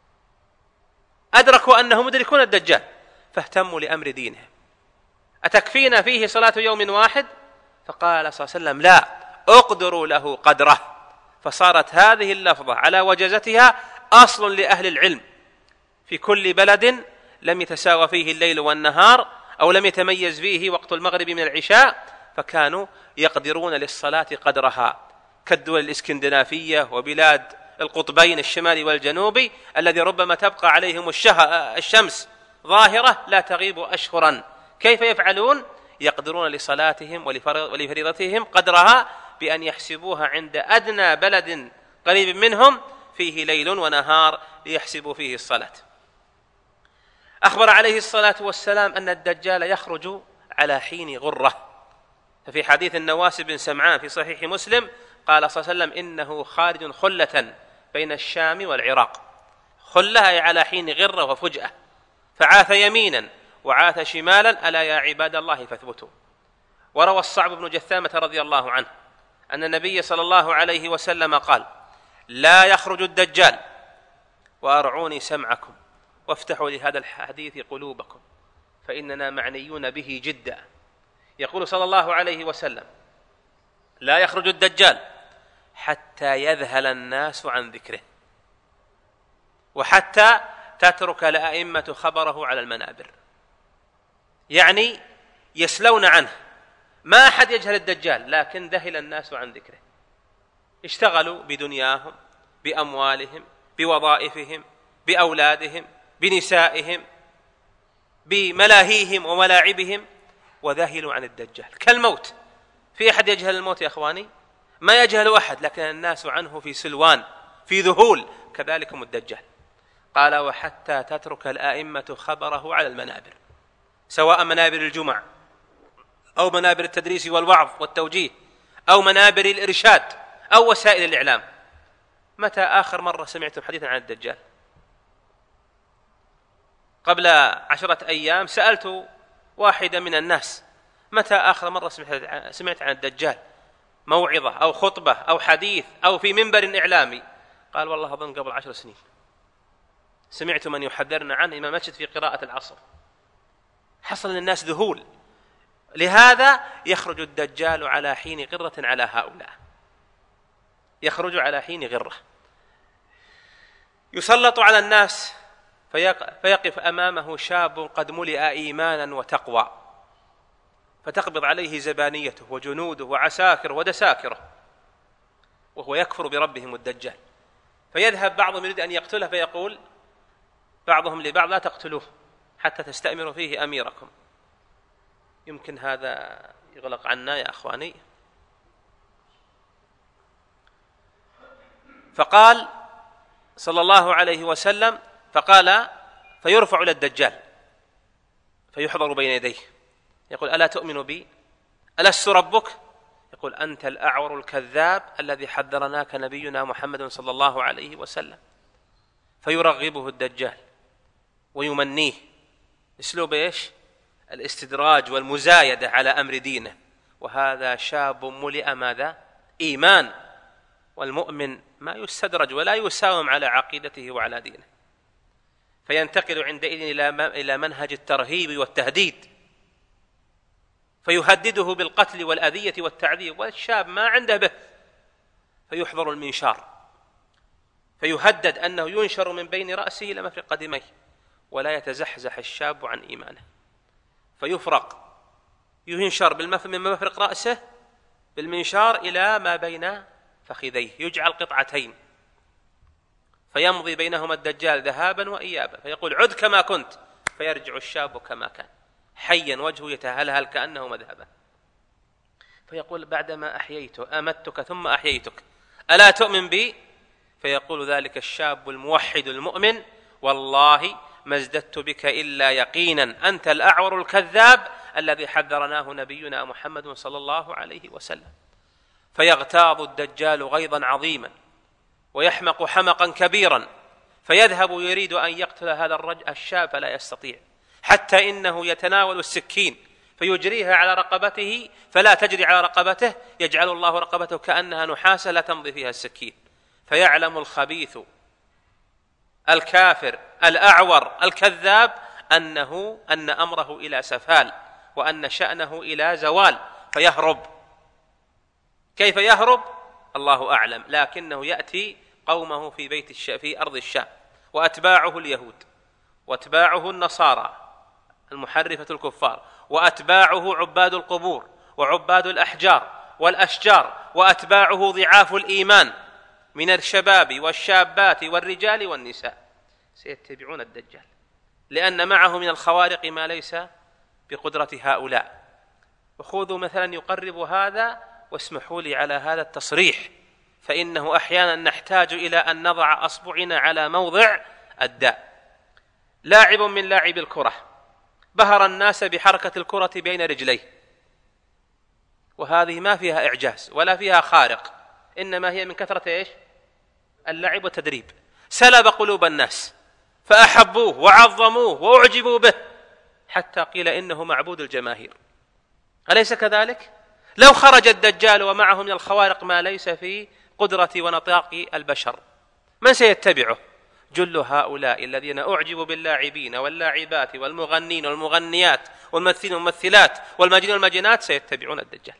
أدركوا أنهم مدركون الدجال فاهتموا لأمر دينهم. أتكفينا فيه صلاة يوم واحد؟ فقال صلى الله عليه وسلم لا، أقدروا له قدره. فصارت هذه اللفظة على وجزتها أصل لأهل العلم في كل بلد لم يتساوى فيه الليل والنهار أو لم يتميز فيه وقت المغرب من العشاء، فكانوا يقدرون للصلاة قدرها، كالدول الإسكندنافية وبلاد القطبين الشمالي والجنوبي الذي ربما تبقى عليهم الشمس ظاهرة لا تغيب أشهرا. كيف يفعلون؟ يقدرون لصلاتهم ولفريضتهم قدرها بأن يحسبوها عند أدنى بلد قريب منهم فيه ليل ونهار ليحسبوا فيه الصلاة. أخبر عليه الصلاة والسلام أن الدجال يخرج على حين غرة، ففي حديث النواس بن سمعان في صحيح مسلم قال صلى الله عليه وسلم إنه خارج خلة بين الشام والعراق، خلة على حين غرة وفجأة، فعاث يمينا وعاث شمالا ألا يا عباد الله فاثبتوا. وروى الصعب بن جثامة رضي الله عنه أن النبي صلى الله عليه وسلم قال لا يخرج الدجال وأرعوني سمعكم وافتحوا لهذا الحديث قلوبكم فإننا معنيون به جدا. يقول صلى الله عليه وسلم لا يخرج الدجال حتى يذهل الناس عن ذكره وحتى تترك الأئمة خبره على المنابر، يعني يسلون عنه، ما أحد يجهل الدجال لكن ذهل الناس عن ذكره، اشتغلوا بدنياهم بأموالهم بوظائفهم بأولادهم بنسائهم بملاهيهم وملاعبهم وذهلوا عن الدجال كالموت. في أحد يجهل الموت يا أخواني؟ ما يجهل أحد، لكن الناس عنه في سلوان في ذهول، كذلكم الدجال. قال وحتى تترك الآئمة خبره على المنابر، سواء منابر الجمع أو منابر التدريس والوعظ والتوجيه أو منابر الإرشاد أو وسائل الإعلام. متى آخر مرة سمعتم حديثا عن الدجال؟ قبل عشرة أيام سألت واحدا من الناس متى آخر مرة سمعت عن الدجال، موعظة أو خطبة أو حديث أو في منبر إعلامي؟ قال والله أظن قبل عشر سنين سمعت من يحذرنا عنه إمام مسجد في قراءة العصر. حصل للناس ذهول. لهذا يخرج الدجال على حين غرة على هؤلاء، يخرج على حين غرة. يسلط على الناس فيقف أمامه شاب قد ملئ إيمانا وتقوى، فتقبض عليه زبانيته وجنوده وعساكره ودساكره، وهو يكفر بربهم الدجال. فيذهب بعضهم يريد أن يقتله، فيقول بعضهم لبعض: لا تقتلوه حتى تستأمروا فيه أميركم. يمكن هذا يغلق عنا يا أخواني. فقال صلى الله عليه وسلم، فقال: فيرفع إلى الدجال فيحضر بين يديه، يقول: ألا تؤمن بي؟ ألست ربك؟ يقول: أنت الأعور الكذاب الذي حذرناك نبينا محمد صلى الله عليه وسلم. فيرغبه الدجال ويمنيه، اسلوب ايش؟ الاستدراج والمزايدة على أمر دينه. وهذا شاب ملئ ماذا؟ إيمان. والمؤمن ما يستدرج ولا يساوم على عقيدته وعلى دينه. فينتقل عندئذ إلى منهج الترهيب والتهديد، فيهدده بالقتل والأذية والتعذيب، والشاب ما عنده به. فيحضر المنشار فيهدد أنه ينشر من بين رأسه إلى مفرق قدميه، ولا يتزحزح الشاب عن إيمانه. فيفرق، ينشر من مفرق رأسه بالمنشار إلى ما بين فخذيه، يجعل قطعتين، فيمضي بينهما الدجال ذهابا وإيابا، فيقول: عد كما كنت، فيرجع الشاب كما كان حيا، وجهه يتهلهل كأنه مذهبا. فيقول: بعدما أحييته أمتك ثم أحييتك، ألا تؤمن بي؟ فيقول ذلك الشاب الموحد المؤمن: والله ما ازددت بك إلا يقينا، أنت الأعور الكذاب الذي حذرناه نبينا محمد صلى الله عليه وسلم. فيغتاظ الدجال غيظا عظيما ويحمق حمقا كبيرا، فيذهب يريد أن يقتل هذا الرجل الشاب فلا يستطيع، حتى إنه يتناول السكين فيجريها على رقبته فلا تجري على رقبته، يجعل الله رقبته كأنها نحاسة لا تمضي فيها السكين. فيعلم الخبيث الكافر الأعور الكذاب أنه أن أمره إلى سفال، وأن شأنه إلى زوال، فيهرب. كيف يهرب؟ الله أعلم، لكنه يأتي قومه في بيت الش... في أرض الشام، وأتباعه اليهود، وأتباعه النصارى المحرفة الكفار، وأتباعه عباد القبور وعباد الأحجار والأشجار، وأتباعه ضعاف الإيمان من الشباب والشابات والرجال والنساء، سيتبعون الدجال، لأن معه من الخوارق ما ليس بقدرة هؤلاء. وخذوا مثلا يقرب هذا، واسمحوا لي على هذا التصريح، فإنه أحيانا نحتاج إلى أن نضع أصبعنا على موضع الداء. لاعب من لاعب الكرة بهر الناس بحركة الكرة بين رجليه، وهذه ما فيها إعجاز ولا فيها خارق، إنما هي من كثرة إيش؟ اللعب والتدريب. سلب قلوب الناس فأحبوه وعظموه وأعجبوا به، حتى قيل إنه معبود الجماهير. أليس كذلك؟ لو خرج الدجال ومعه من الخوارق ما ليس في قدرة ونطاق البشر، من سيتبعه؟ جل هؤلاء الذين أعجبوا باللاعبين واللاعبات والمغنين والمغنيات والممثلين والممثلات والماجنين والماجنات سيتبعون الدجال،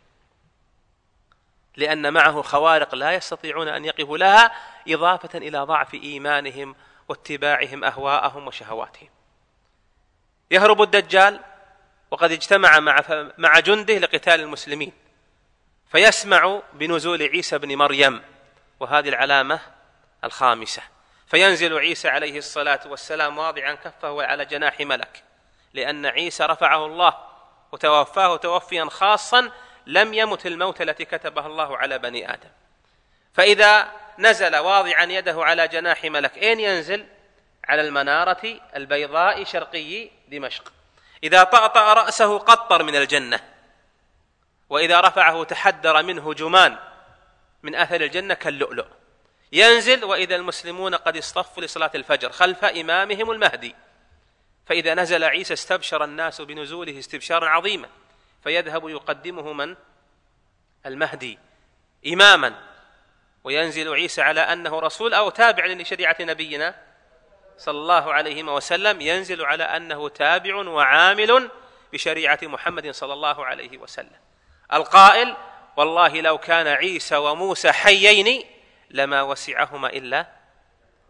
لأن معه خوارق لا يستطيعون أن يقفوا لها، إضافة إلى ضعف إيمانهم واتباعهم أهواءهم وشهواتهم. يهرب الدجال وقد اجتمع مع مع جنده لقتال المسلمين، فيسمع بنزول عيسى بن مريم، وهذه العلامة الخامسة. فينزل عيسى عليه الصلاة والسلام واضعا كفه على جناح ملك، لأن عيسى رفعه الله وتوفاه توفيا خاصا لم يمت الموت التي كتبها الله على بني آدم. فإذا نزل واضعا يده على جناح ملك، أين ينزل؟ على المنارة البيضاء شرقي دمشق. إذا طأطأ رأسه قطر من الجنة، وإذا رفعه تحدر منه جمان من أثر الجنة كاللؤلؤ. ينزل وإذا المسلمون قد اصطفوا لصلاة الفجر خلف إمامهم المهدي، فإذا نزل عيسى استبشر الناس بنزوله استبشارا عظيما، فيذهب يقدمه من؟ المهدي إماما، وينزل عيسى على أنه رسول أو تابع لشريعة نبينا صلى الله عليه وسلم، ينزل على أنه تابع وعامل بشريعة محمد صلى الله عليه وسلم، القائل: والله لو كان عيسى وموسى حيين لما وسعهما إلا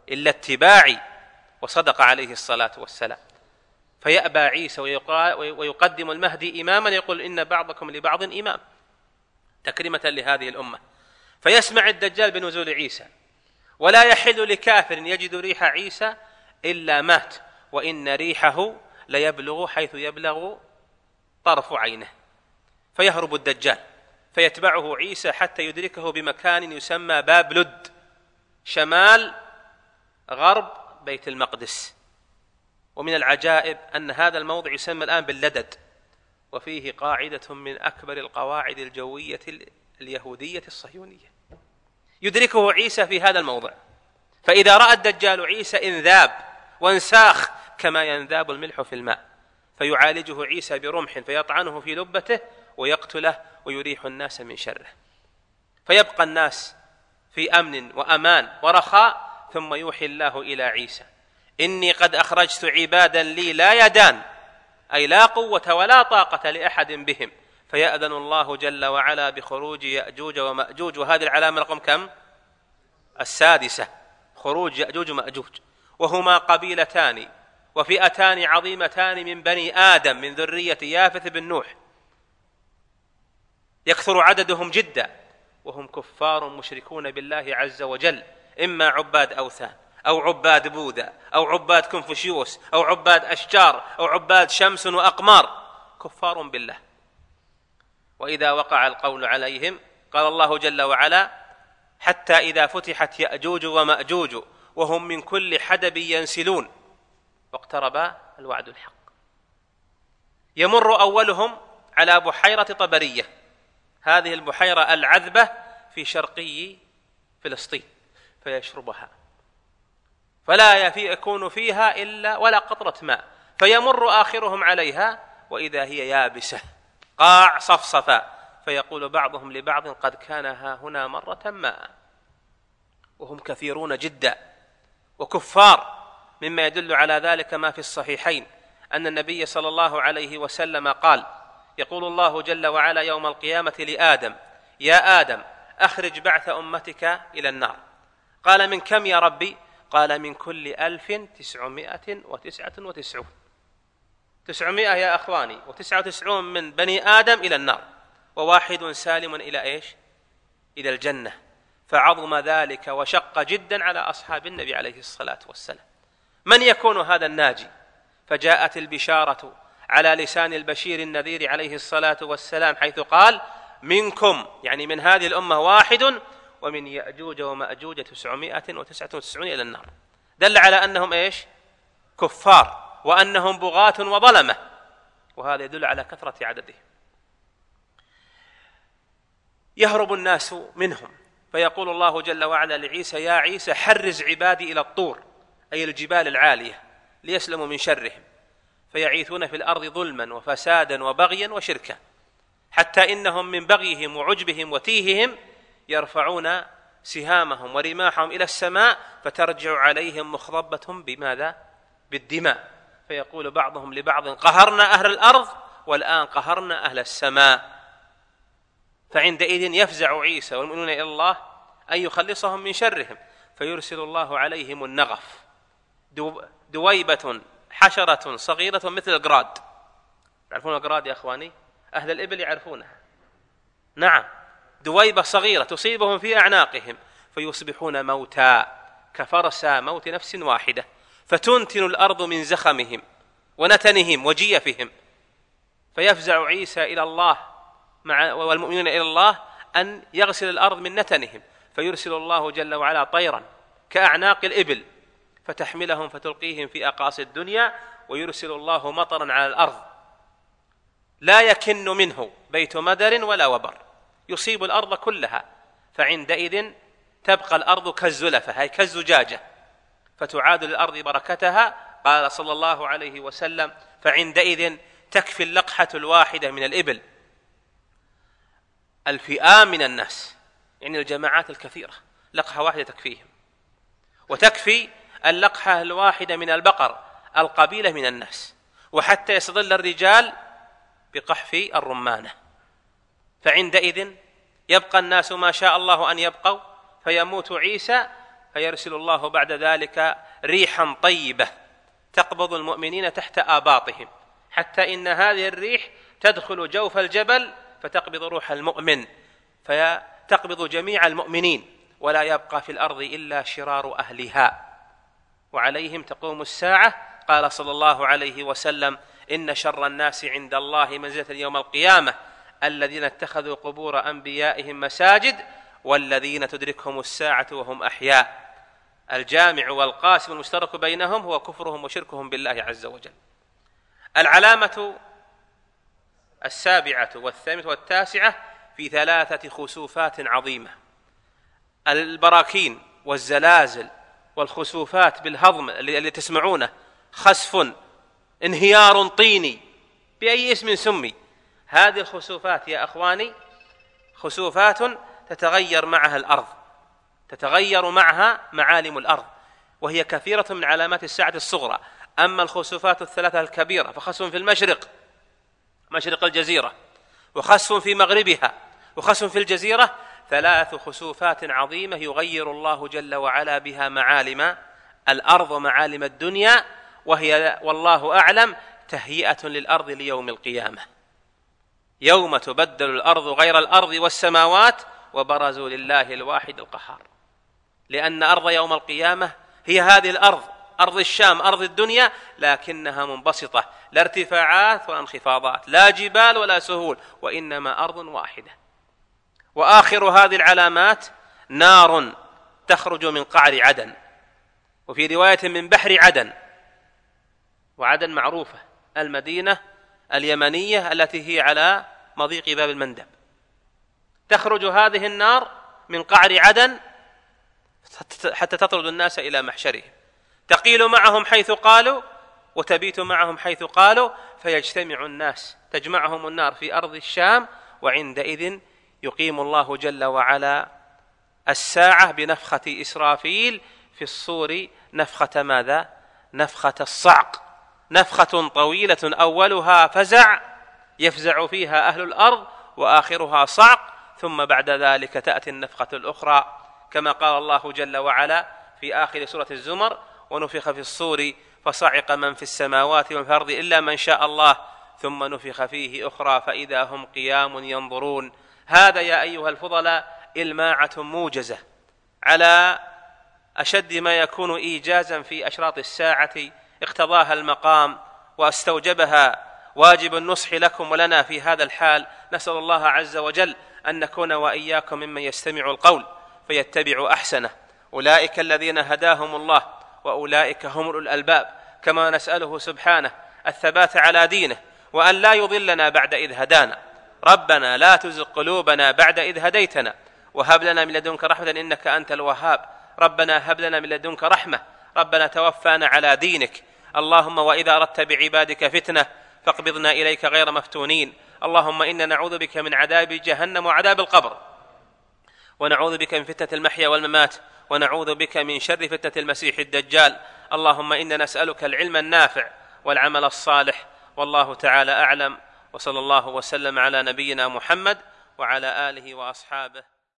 إلا اتباعي، وصدق عليه الصلاة والسلام. فيأبى عيسى ويقدم المهدي إماما، يقول إن بعضكم لبعض إمام، تكريمة لهذه الأمة. فيسمع الدجال بنزول عيسى، ولا يحل لكافر يجد ريح عيسى إلا مات، وإن ريحه ليبلغ حيث يبلغ طرف عينه. فيهرب الدجال فيتبعه عيسى حتى يدركه بمكان يسمى باب لد، شمال غرب بيت المقدس. ومن العجائب أن هذا الموضع يسمى الآن باللدد، وفيه قاعدة من أكبر القواعد الجوية اليهودية الصهيونية. يدركه عيسى في هذا الموضع، فإذا رأى الدجال عيسى انذاب وانساخ كما ينذاب الملح في الماء، فيعالجه عيسى برمح فيطعنه في لبته ويقتله ويريح الناس من شره. فيبقى الناس في أمن وأمان ورخاء، ثم يوحي الله إلى عيسى: إني قد أخرجت عبادا لي لا يدان، أي لا قوة ولا طاقة لأحد بهم. فيأذن الله جل وعلا بخروج يأجوج ومأجوج، وهذه العلامة رقم كم؟ السادسة، خروج يأجوج ومأجوج، وهما قبيلتان وفئتان عظيمتان من بني آدم من ذرية يافث بن نوح، يكثر عددهم جدا، وهم كفار مشركون بالله عز وجل، إما عباد أوثان أو عباد بوذا أو عباد كونفوشيوس أو عباد أشجار أو عباد شمس وأقمار، كفار بالله. وإذا وقع القول عليهم قال الله جل وعلا: حتى إذا فتحت يأجوج ومأجوج وهم من كل حدب ينسلون واقترب الوعد الحق. يمر أولهم على بحيرة طبرية، هذه البحيرة العذبة في شرقي فلسطين، فيشربها فلا يكون فيها إلا ولا قطرة ماء، فيمر آخرهم عليها وإذا هي يابسة قاع صفصفا، فيقول بعضهم لبعض: قد كان ها هنا مرة ماء. وهم كثيرون جدا وكفار، مما يدل على ذلك ما في الصحيحين أن النبي صلى الله عليه وسلم قال: يقول الله جل وعلا يوم القيامة لآدم: يا آدم أخرج بعث أمتك إلى النار. قال: من كم يا ربي؟ قال: من كل ألف تسعمائة وتسعة وتسعون. تسعمائة يا أخواني وتسعة وتسعون من بني آدم إلى النار، وواحد سالم إلى إيش؟ إلى الجنة. فعظم ذلك وشق جدا على أصحاب النبي عليه الصلاة والسلام. من يكون هذا الناجي؟ فجاءت البشارة على لسان البشير النذير عليه الصلاة والسلام، حيث قال: منكم، يعني من هذه الأمة، واحد، ومن يأجوج ومأجوج تسعمائة وتسعة وتسعون إلى النار. دل على أنهم إيش؟ كفار، وأنهم بغاة وظلمة، وهذا يدل على كثرة عددهم. يهرب الناس منهم، فيقول الله جل وعلا لعيسى: يا عيسى حرز عبادي إلى الطور، أي الجبال العالية، ليسلموا من شرهم. فيعيثون في الأرض ظلما وفسادا وبغيا وشركا، حتى إنهم من بغيهم وعجبهم وتيههم يرفعون سهامهم ورماحهم إلى السماء، فترجع عليهم مخضبة بماذا؟ بالدماء. فيقول بعضهم لبعض: قهرنا أهل الأرض والآن قهرنا أهل السماء. فعندئذ يفزع عيسى والمؤمنون إلى الله أن يخلصهم من شرهم، فيرسل الله عليهم النغف، دويبة حشرة صغيرة مثل القراد. تعرفون القراد يا أخواني؟ أهل الإبل يعرفونها. نعم، دويبة صغيرة تصيبهم في أعناقهم، فيصبحون موتى كفرسى موت نفس واحدة، فتنتن الأرض من زخمهم ونتنهم وجيفهم. فيفزع عيسى إلى الله مع والمؤمنون إلى الله أن يغسل الأرض من نتنهم، فيرسل الله جل وعلا طيرا كأعناق الإبل فتحملهم فتلقيهم في أقاصي الدنيا، ويرسل الله مطرا على الأرض لا يكن منه بيت مدر ولا وبر، يصيب الأرض كلها. فعندئذ تبقى الأرض كالزلفة، هي كالزجاجة، فتعاد للأرض بركتها. قال صلى الله عليه وسلم: فعندئذ تكفي اللقحة الواحدة من الإبل الفئام من الناس، يعني الجماعات الكثيرة، لقحة واحدة تكفيهم. وتكفي اللقحة الواحدة من البقر القبيلة من الناس، وحتى يستظل الرجال بقحف الرمانة. فعندئذ يبقى الناس ما شاء الله أن يبقوا، فيموت عيسى فيرسل الله بعد ذلك ريحا طيبة تقبض المؤمنين تحت آباطهم، حتى إن هذه الريح تدخل جوف الجبل فتقبض روح المؤمن، فتقبض جميع المؤمنين، ولا يبقى في الأرض إلا شرار أهلها، وعليهم تقوم الساعة. قال صلى الله عليه وسلم: إن شر الناس عند الله منزلة يوم القيامة الذين اتخذوا قبور أنبيائهم مساجد والذين تدركهم الساعة وهم أحياء. الجامع والقاسم المشترك بينهم هو كفرهم وشركهم بالله عز وجل. العلامة السابعة والثامنة والتاسعة في ثلاثة خسوفات عظيمة: البراكين والزلازل والخسوفات بالهضم اللي تسمعونه، خسف، انهيار طيني، بأي اسم سمي. هذه الخسوفات يا أخواني خسوفات تتغير معها الأرض، تتغير معها معالم الأرض، وهي كثيرة من علامات الساعة الصغرى. أما الخسوفات الثلاثة الكبيرة فخسف في المشرق، مشرق الجزيرة، وخسف في مغربها، وخسف في الجزيرة، ثلاث خسوفات عظيمة يغير الله جل وعلا بها معالم الأرض ومعالم الدنيا، وهي والله أعلم تهيئة للأرض ليوم القيامة، يوم تبدل الأرض غير الأرض والسماوات وبرزوا لله الواحد القهار. لأن أرض يوم القيامة هي هذه الأرض، أرض الشام، أرض الدنيا، لكنها منبسطة، لا ارتفاعات ولا انخفاضات، لا جبال ولا سهول، وإنما أرض واحدة. وآخر هذه العلامات نار تخرج من قعر عدن، وفي رواية من بحر عدن. وعدن معروفة، المدينة اليمنية التي هي على مضيق باب المندب. تخرج هذه النار من قعر عدن حتى تطرد الناس إلى محشرهم، تقيل معهم حيث قالوا وتبيت معهم حيث قالوا، فيجتمع الناس، تجمعهم النار في أرض الشام، وعندئذ يقيم الله جل وعلا الساعة بنفخة إسرافيل في الصور، نفخة ماذا؟ نفخة الصعق، نفخة طويلة أولها فزع يفزع فيها أهل الأرض، وآخرها صعق، ثم بعد ذلك تأتي النفخة الأخرى، كما قال الله جل وعلا في آخر سورة الزمر: ونفخ في الصور فصعق من في السماوات ومن في الأرض إلا من شاء الله ثم نفخ فيه أخرى فإذا هم قيام ينظرون. هذا يا أيها الفضلاء إلماعة موجزة على أشد ما يكون إيجازا في أشراط الساعة، اقتضاها المقام واستوجبها واجب النصح لكم ولنا في هذا الحال. نسأل الله عز وجل أن نكون وإياكم ممن يستمع القول فيتبع أحسنه، أولئك الذين هداهم الله وأولئك هم أولو الألباب. كما نسأله سبحانه الثبات على دينه، وأن لا يضلنا بعد إذ هدانا. ربنا لا تزغ قلوبنا بعد إذ هديتنا وهب لنا من لدنك رحمة إنك أنت الوهاب. ربنا هب لنا من لدنك رحمة، ربنا توفانا على دينك. اللهم وإذا أردت بعبادك فتنة فاقبضنا إليك غير مفتونين. اللهم إنا نعوذ بك من عذاب جهنم وعذاب القبر، ونعوذ بك من فتنة المحيا والممات، ونعوذ بك من شر فتنة المسيح الدجال. اللهم إنا نسألك العلم النافع والعمل الصالح، والله تعالى أعلم، وصلى الله وسلم على نبينا محمد وعلى آله وأصحابه.